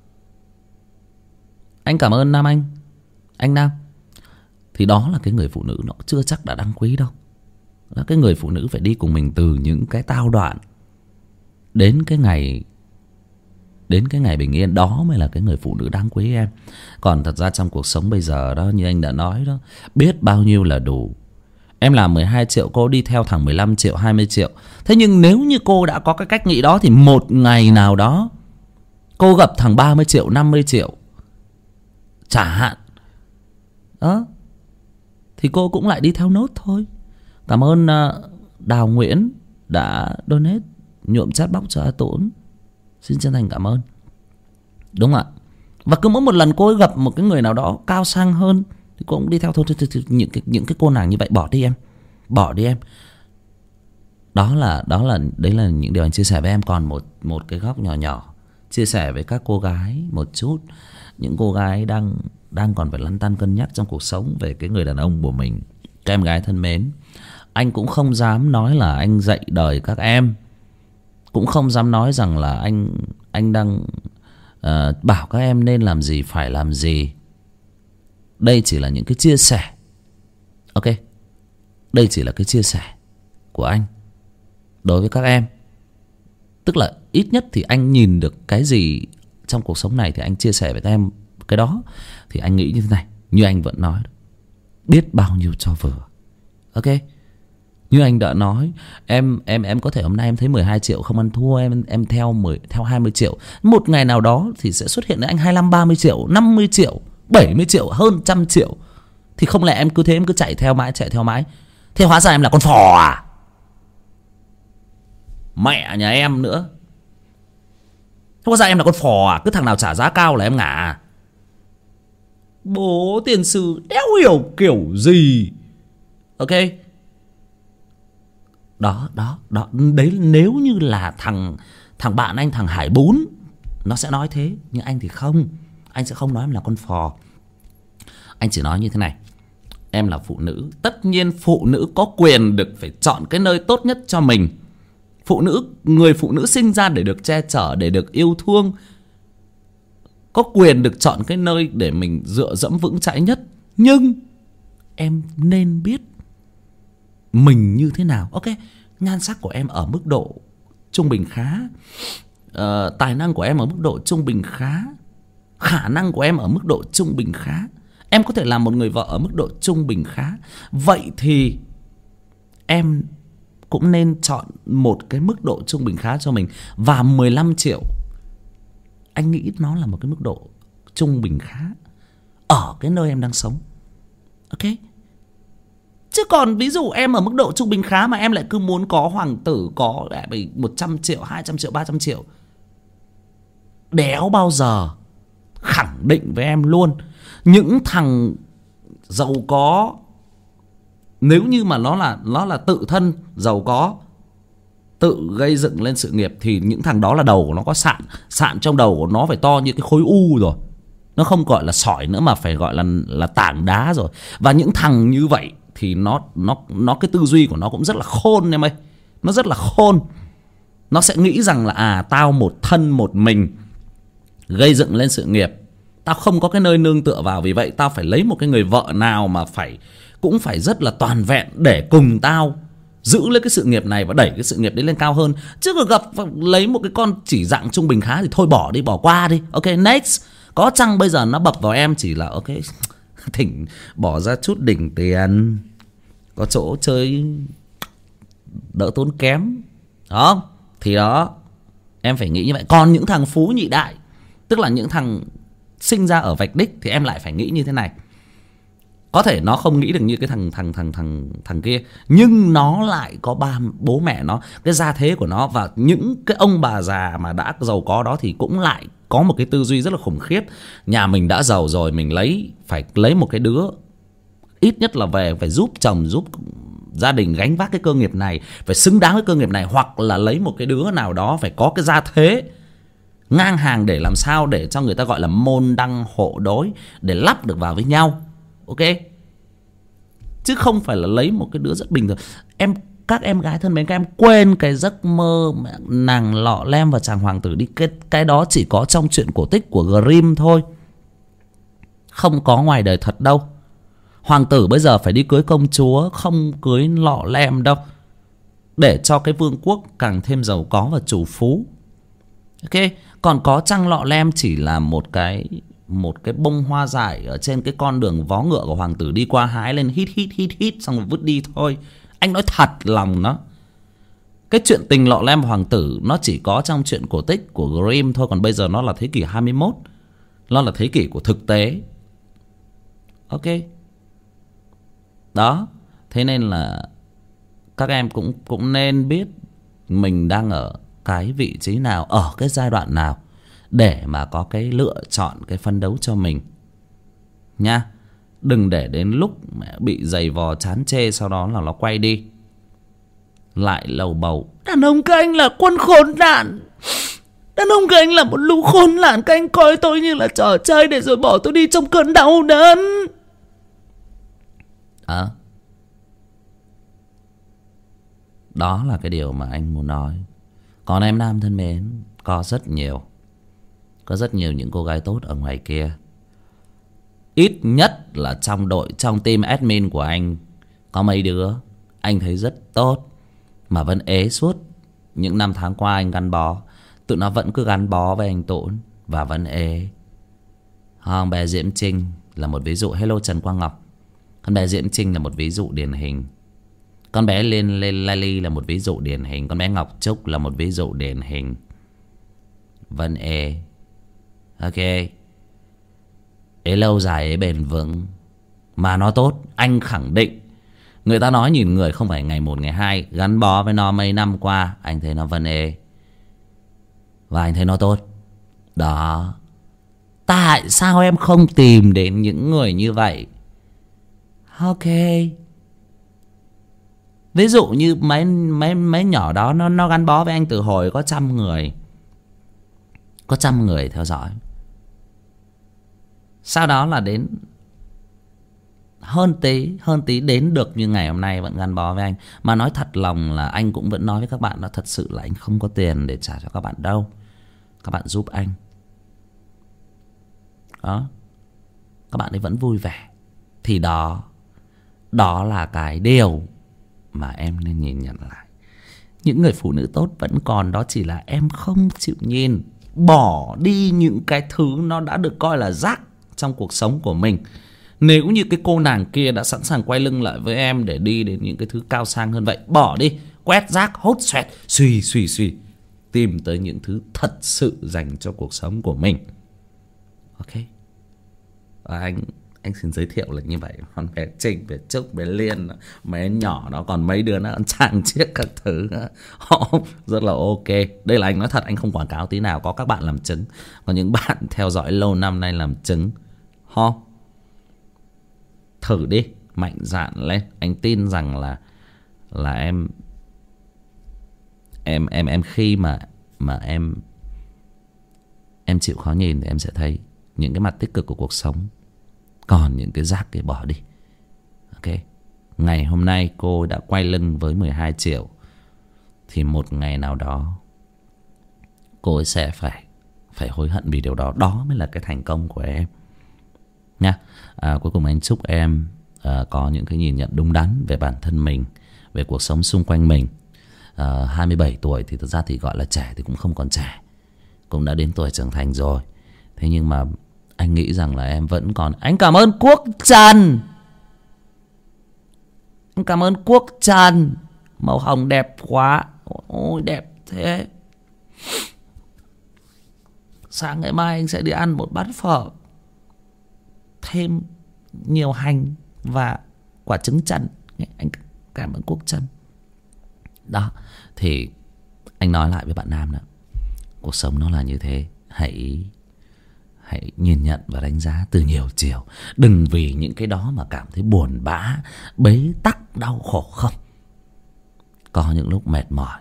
Anh cảm ơn Nam Anh. Anh Nam. Thì đó là cái người phụ nữ nó chưa chắc đã đáng quý đâu. Đó, cái người phụ nữ phải đi cùng mình từ những cái tao đoạn đến cái ngày đến cái ngày bình yên, đó mới là cái người phụ nữ đáng quý em. Còn thật ra trong cuộc sống bây giờ đó, như anh đã nói đó, biết bao nhiêu là đủ. Em làm mười hai triệu, cô đi theo thằng mười lăm triệu, hai mươi triệu. Thế nhưng nếu như cô đã có cái cách nghĩ đó thì một ngày nào đó cô gặp thằng ba mươi triệu, năm mươi triệu chả hạn, đó, thì cô cũng lại đi theo nốt thôi. Cảm ơn uh, Đào Nguyễn đã donate nhuộm chat box cho A Tốn. Xin chân thành cảm ơn. Đúng không ạ? Và cứ mỗi một lần cô ấy gặp một cái người nào đó cao sang hơn thì cô cũng đi theo thôi. Những cái, những cái cô nàng như vậy bỏ đi em. Bỏ đi em. Đó là, đó là, đấy là những điều anh chia sẻ với em. Còn một, một cái góc nhỏ nhỏ chia sẻ với các cô gái một chút. Những cô gái đang, đang còn phải lăn tăn cân nhắc trong cuộc sống về cái người đàn ông của mình. Các em gái thân mến, anh cũng không dám nói là anh dạy đời các em, cũng không dám nói rằng là anh anh đang uh, bảo các em nên làm gì, phải làm gì. Đây chỉ là những cái chia sẻ. Ok, đây chỉ là cái chia sẻ của anh đối với các em. Tức là ít nhất thì anh nhìn được cái gì trong cuộc sống này thì anh chia sẻ với các em cái đó. Thì anh nghĩ như thế này, như anh vẫn nói, biết bao nhiêu cho vừa. Ok, như anh đã nói, em em em có thể hôm nay em thấy mười hai triệu không ăn thua, em em theo mười theo hai mươi triệu. Một ngày nào đó thì sẽ xuất hiện với anh hai mươi lăm, ba mươi triệu, năm mươi triệu, bảy mươi triệu, hơn trăm triệu. Thì không lẽ em cứ thế em cứ chạy theo mãi, chạy theo mãi. Thế hóa ra em là con phò à? Mẹ nhà em nữa. Thế hóa ra em là con phò à? Cứ thằng nào trả giá cao là em ngả à? Bố tiền sư đéo hiểu kiểu gì. Ok, đó đó đó, đấy, nếu như là thằng thằng bạn anh, thằng Hải Bún, nó sẽ nói thế. Nhưng anh thì không. Anh sẽ không nói em là con phò. Anh chỉ nói như thế này, em là phụ nữ, tất nhiên phụ nữ có quyền được phải chọn cái nơi tốt nhất cho mình. Phụ nữ, người phụ nữ sinh ra để được che chở, để được yêu thương, có quyền được chọn cái nơi để mình dựa dẫm vững chãi nhất. Nhưng em nên biết mình như thế nào. Ok, nhan sắc của em ở mức độ trung bình khá, uh, tài năng của em ở mức độ trung bình khá, khả năng của em ở mức độ trung bình khá, em có thể làm một người vợ ở mức độ trung bình khá. Vậy thì em cũng nên chọn một cái mức độ trung bình khá cho mình. Và mười lăm triệu anh nghĩ nó là một cái mức độ trung bình khá ở cái nơi em đang sống. Ok, chứ còn ví dụ em ở mức độ trung bình khá mà em lại cứ muốn có hoàng tử, có một trăm triệu, hai trăm triệu, ba trăm triệu, đéo bao giờ khẳng định với em luôn. Những thằng giàu có, nếu như mà nó là nó là tự thân giàu có, tự gây dựng lên sự nghiệp, thì những thằng đó là đầu của nó có sạn. Sạn trong đầu của nó phải to như cái khối u rồi, nó không gọi là sỏi nữa mà phải gọi là là tảng đá rồi. Và những thằng như vậy thì nó nó nó cái tư duy của nó cũng rất là khôn em ơi, nó rất là khôn. Nó sẽ nghĩ rằng là à, tao một thân một mình gây dựng lên sự nghiệp, tao không có cái nơi nương tựa vào, vì vậy tao phải lấy một cái người vợ nào mà phải cũng phải rất là toàn vẹn để cùng tao giữ lấy cái sự nghiệp này và đẩy cái sự nghiệp đấy lên cao hơn. Chứ còn gặp lấy một cái con chỉ dạng trung bình khá thì thôi bỏ đi, bỏ qua đi. Ok, next. Có chăng bây giờ nó bập vào em chỉ là ok, thỉnh bỏ ra chút đỉnh tiền, có chỗ chơi đỡ tốn kém, đó thì đó em phải nghĩ như vậy. Còn những thằng phú nhị đại, tức là những thằng sinh ra ở vạch đích, thì em lại phải nghĩ như thế này. Có thể nó không nghĩ được như cái thằng thằng thằng thằng thằng kia, nhưng nó lại có ba bố mẹ nó, cái gia thế của nó, và những cái ông bà già mà đã giàu có đó thì cũng lại có một cái tư duy rất là khủng khiếp. Nhà mình đã giàu rồi, mình lấy phải lấy một cái đứa ít nhất là về phải giúp chồng giúp gia đình gánh vác cái cơ nghiệp này, phải xứng đáng với cơ nghiệp này, hoặc là lấy một cái đứa nào đó phải có cái gia thế ngang hàng để làm sao để cho người ta gọi là môn đăng hộ đối, để lắp được vào với nhau. Ok, chứ không phải là lấy một cái đứa rất bình thường. Em, các em gái thân mến, các em quên cái giấc mơ nàng lọ lem và chàng hoàng tử đi. Cái, cái đó chỉ có trong truyện cổ tích của Grimm thôi, không có ngoài đời thật đâu. Hoàng tử bây giờ phải đi cưới công chúa, không cưới lọ lem đâu, để cho cái vương quốc càng thêm giàu có và chủ phú. Ok, còn có chăng lọ lem chỉ là một cái một cái bông hoa dại ở trên cái con đường vó ngựa của hoàng tử đi qua, hái lên hít hít hít hít xong rồi vứt đi thôi. Anh nói thật lòng nó, cái chuyện tình lọ lem và hoàng tử nó chỉ có trong chuyện cổ tích của Grimm thôi. Còn bây giờ nó là thế kỷ hai mươi mốt, nó là thế kỷ của thực tế. Ok, đó, thế nên là các em cũng cũng nên biết mình đang ở cái vị trí nào, ở cái giai đoạn nào, để mà có cái lựa chọn, cái phấn đấu cho mình nha. Đừng để đến lúc mẹ bị giày vò chán chê, sau đó là nó quay đi lại lầu bầu: đàn ông các anh là quân khốn nạn, đàn ông các anh là một lũ khốn nạn, các anh coi tôi như là trò chơi để rồi bỏ tôi đi trong cơn đau đớn. À, đó là cái điều mà anh muốn nói. Còn em nam thân mến, có rất nhiều Có rất nhiều những cô gái tốt ở ngoài kia. Ít nhất là trong đội, trong team admin của anh, có mấy đứa anh thấy rất tốt mà vẫn ế suốt những năm tháng qua anh gắn bó. Tụi nó vẫn cứ gắn bó với anh Tốn và vẫn ế. Con bé Diễm Trinh là một ví dụ. Hello Trần Quang Ngọc. Con bé Diễm Trinh là một ví dụ điển hình. Con bé Lên Lên Lali là một ví dụ điển hình. Con bé Ngọc Trúc là một ví dụ điển hình. Vẫn ế. Ok, ế lâu dài, ế bền vững, mà nó tốt. Anh khẳng định, người ta nói nhìn người không phải ngày một ngày hai, gắn bó với nó mấy năm qua, anh thấy nó vẫn ế, và anh thấy nó tốt. Đó, tại sao em không tìm đến những người như vậy? Ok, ví dụ như mấy mấy mấy nhỏ đó, nó nó gắn bó với anh từ hồi có trăm người, có trăm người theo dõi. Sau đó là đến hơn tí, hơn tí đến được như ngày hôm nay vẫn gắn bó với anh. Mà nói thật lòng là anh cũng vẫn nói với các bạn là thật sự là anh không có tiền để trả cho các bạn đâu. Các bạn giúp anh. Đó, các bạn ấy vẫn vui vẻ. Thì đó, đó là cái điều mà em nên nhìn nhận lại. Những người phụ nữ tốt vẫn còn, đó chỉ là em không chịu nhìn, bỏ đi những cái thứ nó đã được coi là rác trong cuộc sống của mình. Nếu như cái cô nàng kia đã sẵn sàng quay lưng lại với em để đi đến những cái thứ cao sang hơn vậy, bỏ đi, quét rác, hốt xoẹt, suy suy suy, tìm tới những thứ thật sự dành cho cuộc sống của mình. Ok, và anh anh xin giới thiệu là như vậy. Con bé Trinh, bé Trúc, bé Liên, mấy nhỏ nó còn mấy đứa nó còn trang chiếc các thứ, họ rất là ok. Đây là anh nói thật, anh không quảng cáo tí nào, có các bạn làm chứng, có những bạn theo dõi lâu năm nay làm chứng. Ho, thử đi, mạnh dạn lên. Anh tin rằng là là em em em em khi mà mà em em chịu khó nhìn thì em sẽ thấy những cái mặt tích cực của cuộc sống, còn những cái rác thì bỏ đi. Ok, ngày hôm nay cô đã quay lưng với mười hai triệu thì một ngày nào đó cô ấy sẽ phải phải hối hận vì điều đó. Đó mới là cái thành công của em nha. À, cuối cùng anh chúc em à, có những cái nhìn nhận đúng đắn về bản thân mình, về cuộc sống xung quanh mình. à, hai mươi bảy tuổi thì thực ra thì gọi là trẻ thì cũng không còn trẻ, cũng đã đến tuổi trưởng thành rồi. Thế nhưng mà anh nghĩ rằng là em vẫn còn. Anh cảm ơn Quốc Trần. Anh cảm ơn Quốc Trần. Màu hồng đẹp quá. Ôi đẹp thế. Sáng ngày mai anh sẽ đi ăn một bát phở, thêm nhiều hành và quả trứng trần. Anh cảm ơn Quốc Trần. Đó, thì anh nói lại với bạn nam nữa, cuộc sống nó là như thế. Hãy Hãy nhìn nhận và đánh giá từ nhiều chiều. Đừng vì những cái đó mà cảm thấy buồn bã, bế tắc, đau khổ. Không, có những lúc mệt mỏi.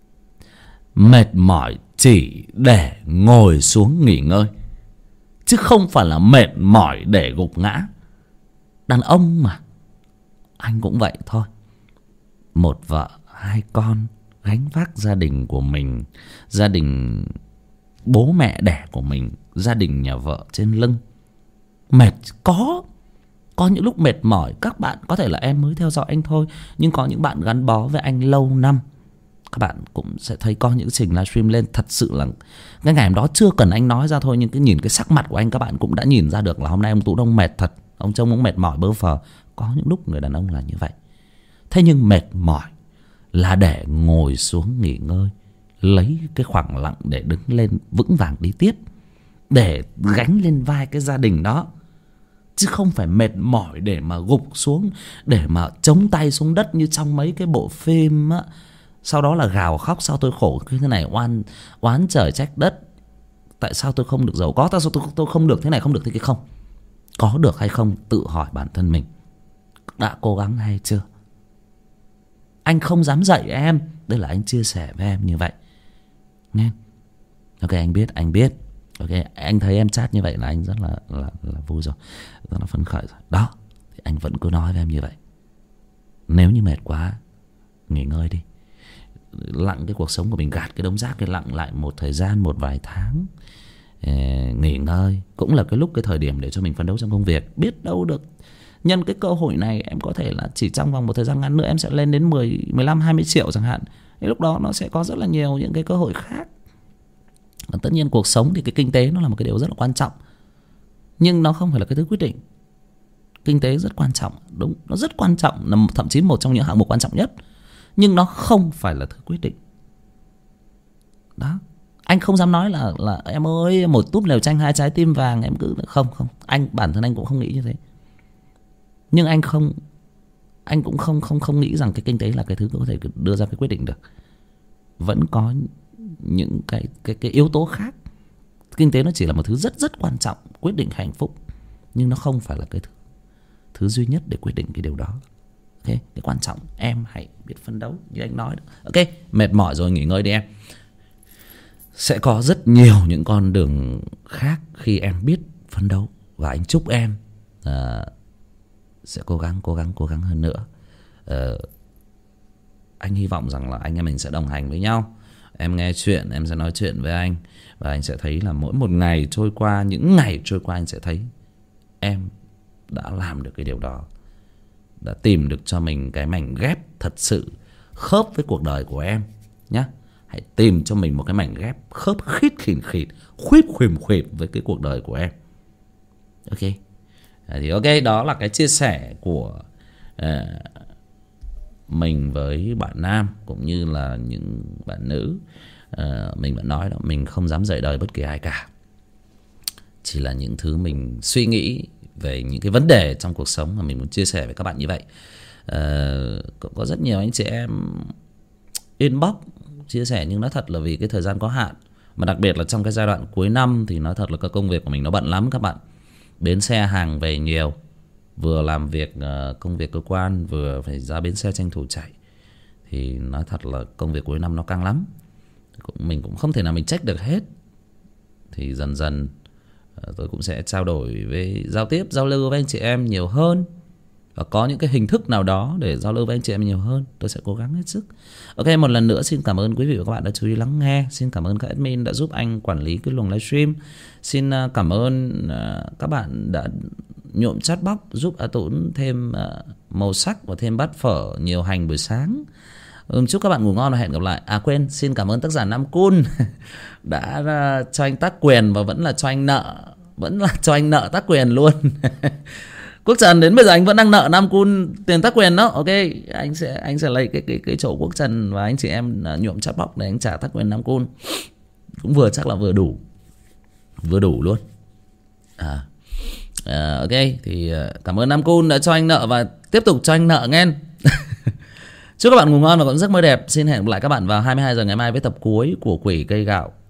Mệt mỏi chỉ để ngồi xuống nghỉ ngơi, chứ không phải là mệt mỏi để gục ngã. Đàn ông mà, anh cũng vậy thôi. Một vợ, hai con, gánh vác gia đình của mình, gia đình bố mẹ đẻ của mình, gia đình nhà vợ trên lưng. Mệt, có Có những lúc mệt mỏi. Các bạn có thể là em mới theo dõi anh thôi, nhưng có những bạn gắn bó với anh lâu năm, các bạn cũng sẽ thấy có những trình livestream lên thật sự là cái ngày hôm đó chưa cần anh nói ra thôi, nhưng cái nhìn cái sắc mặt của anh các bạn cũng đã nhìn ra được là hôm nay ông Tú Đông mệt thật. Ông trông ông mệt mỏi bơ phờ. Có những lúc người đàn ông là như vậy. Thế nhưng mệt mỏi là để ngồi xuống nghỉ ngơi, lấy cái khoảng lặng để đứng lên vững vàng đi tiếp, để gánh lên vai cái gia đình đó. Chứ không phải mệt mỏi để mà gục xuống, để mà chống tay xuống đất như trong mấy cái bộ phim á. Sau đó là gào khóc sao tôi khổ cái này, oan oán trời trách đất. Tại sao tôi không được giàu có, tại sao tôi, tôi không được thế này, không được thế kia. Không, có được hay không tự hỏi bản thân mình đã cố gắng hay chưa. Anh không dám dạy em, đây là anh chia sẻ với em như vậy nghe. Ok, anh biết, anh biết. Ok, anh thấy em chat như vậy là anh rất là là, là vui rồi, rất là phấn khởi rồi. Đó, thì anh vẫn cứ nói với em như vậy. Nếu như mệt quá, nghỉ ngơi đi. Lặng cái cuộc sống của mình, gạt cái đống rác cái, lặng lại một thời gian, một vài tháng. Ê, nghỉ ngơi cũng là cái lúc, cái thời điểm để cho mình phấn đấu trong công việc. Biết đâu được nhân cái cơ hội này em có thể là chỉ trong vòng một thời gian ngắn nữa em sẽ lên đến mười, mười lăm, hai mươi triệu chẳng hạn. Thì lúc đó nó sẽ có rất là nhiều những cái cơ hội khác. Và tất nhiên cuộc sống thì cái kinh tế nó là một cái điều rất là quan trọng, nhưng nó không phải là cái thứ quyết định. Kinh tế rất quan trọng, đúng, nó rất quan trọng, là thậm chí một trong những hạng mục quan trọng nhất, nhưng nó không phải là thứ quyết định. Đó, anh không dám nói là là em ơi một túp lều tranh hai trái tim vàng em cứ không không. Anh bản thân anh cũng không nghĩ như thế, nhưng anh không anh cũng không không không nghĩ rằng cái kinh tế là cái thứ có thể đưa ra cái quyết định được. Vẫn có những cái cái cái yếu tố khác. Kinh tế nó chỉ là một thứ rất rất quan trọng quyết định hạnh phúc, nhưng nó không phải là cái thứ thứ duy nhất để quyết định cái điều đó. Ok, cái quan trọng em hãy biết phấn đấu như anh nói đó. Ok, mệt mỏi rồi nghỉ ngơi đi em. Sẽ có rất nhiều những con đường khác khi em biết phấn đấu, và anh chúc em uh, sẽ cố gắng cố gắng cố gắng hơn nữa. Uh, anh hy vọng rằng là anh em mình sẽ đồng hành với nhau. Em nghe chuyện, em sẽ nói chuyện với anh, và anh sẽ thấy là mỗi một ngày trôi qua, những ngày trôi qua anh sẽ thấy em đã làm được cái điều đó, đã tìm được cho mình cái mảnh ghép thật sự khớp với cuộc đời của em nhé. Hãy tìm cho mình một cái mảnh ghép khớp khít khỉn khịt, khuyếp khuyềm khuyệp với cái cuộc đời của em. Ok, thì ok, đó là cái chia sẻ của uh, mình với bạn nam cũng như là những bạn nữ. uh, Mình vẫn nói đó, mình không dám dạy đời bất kỳ ai cả, chỉ là những thứ mình suy nghĩ về những cái vấn đề trong cuộc sống mà mình muốn chia sẻ với các bạn như vậy. uh, Cũng có rất nhiều anh chị em inbox chia sẻ, nhưng nói thật là vì cái thời gian có hạn, mà đặc biệt là trong cái giai đoạn cuối năm thì nói thật là cái công việc của mình nó bận lắm các bạn. Bến xe hàng về nhiều, vừa làm việc uh, công việc cơ quan, vừa phải ra bến xe tranh thủ chạy. Thì nói thật là công việc cuối năm nó căng lắm. Mình cũng không thể nào mình check được hết. Thì dần dần uh, tôi cũng sẽ trao đổi với, giao tiếp, giao lưu với anh chị em nhiều hơn. Và có những cái hình thức nào đó để giao lưu với anh chị em nhiều hơn, tôi sẽ cố gắng hết sức. Ok, một lần nữa xin cảm ơn quý vị và các bạn đã chú ý lắng nghe. Xin cảm ơn các admin đã giúp anh quản lý cái luồng livestream. Xin cảm ơn các bạn đã nhuộm chatbox giúp A Tũng thêm màu sắc và thêm bát phở nhiều hành buổi sáng. Ừ, chúc các bạn ngủ ngon và hẹn gặp lại. À quên, xin cảm ơn tác giả Nam Cun đã cho anh tác quyền và vẫn là cho anh nợ, vẫn là cho anh nợ tác quyền luôn. Quốc Trần đến bây giờ anh vẫn đang nợ Nam Cun tiền tác quyền đó. Ok, anh sẽ anh sẽ lấy cái cái cái chỗ Quốc Trần và anh chị em nhuộm chatbox để anh trả tác quyền Nam Cun. Cũng vừa chắc là vừa đủ. Vừa đủ luôn. À, à ok, thì cảm ơn Nam Cun đã cho anh nợ và tiếp tục cho anh nợ nghe. Chúc các bạn ngủ ngon và có giấc mơ đẹp. Xin hẹn gặp lại các bạn vào hai mươi hai giờ ngày mai với tập cuối của Quỷ Cây Gạo.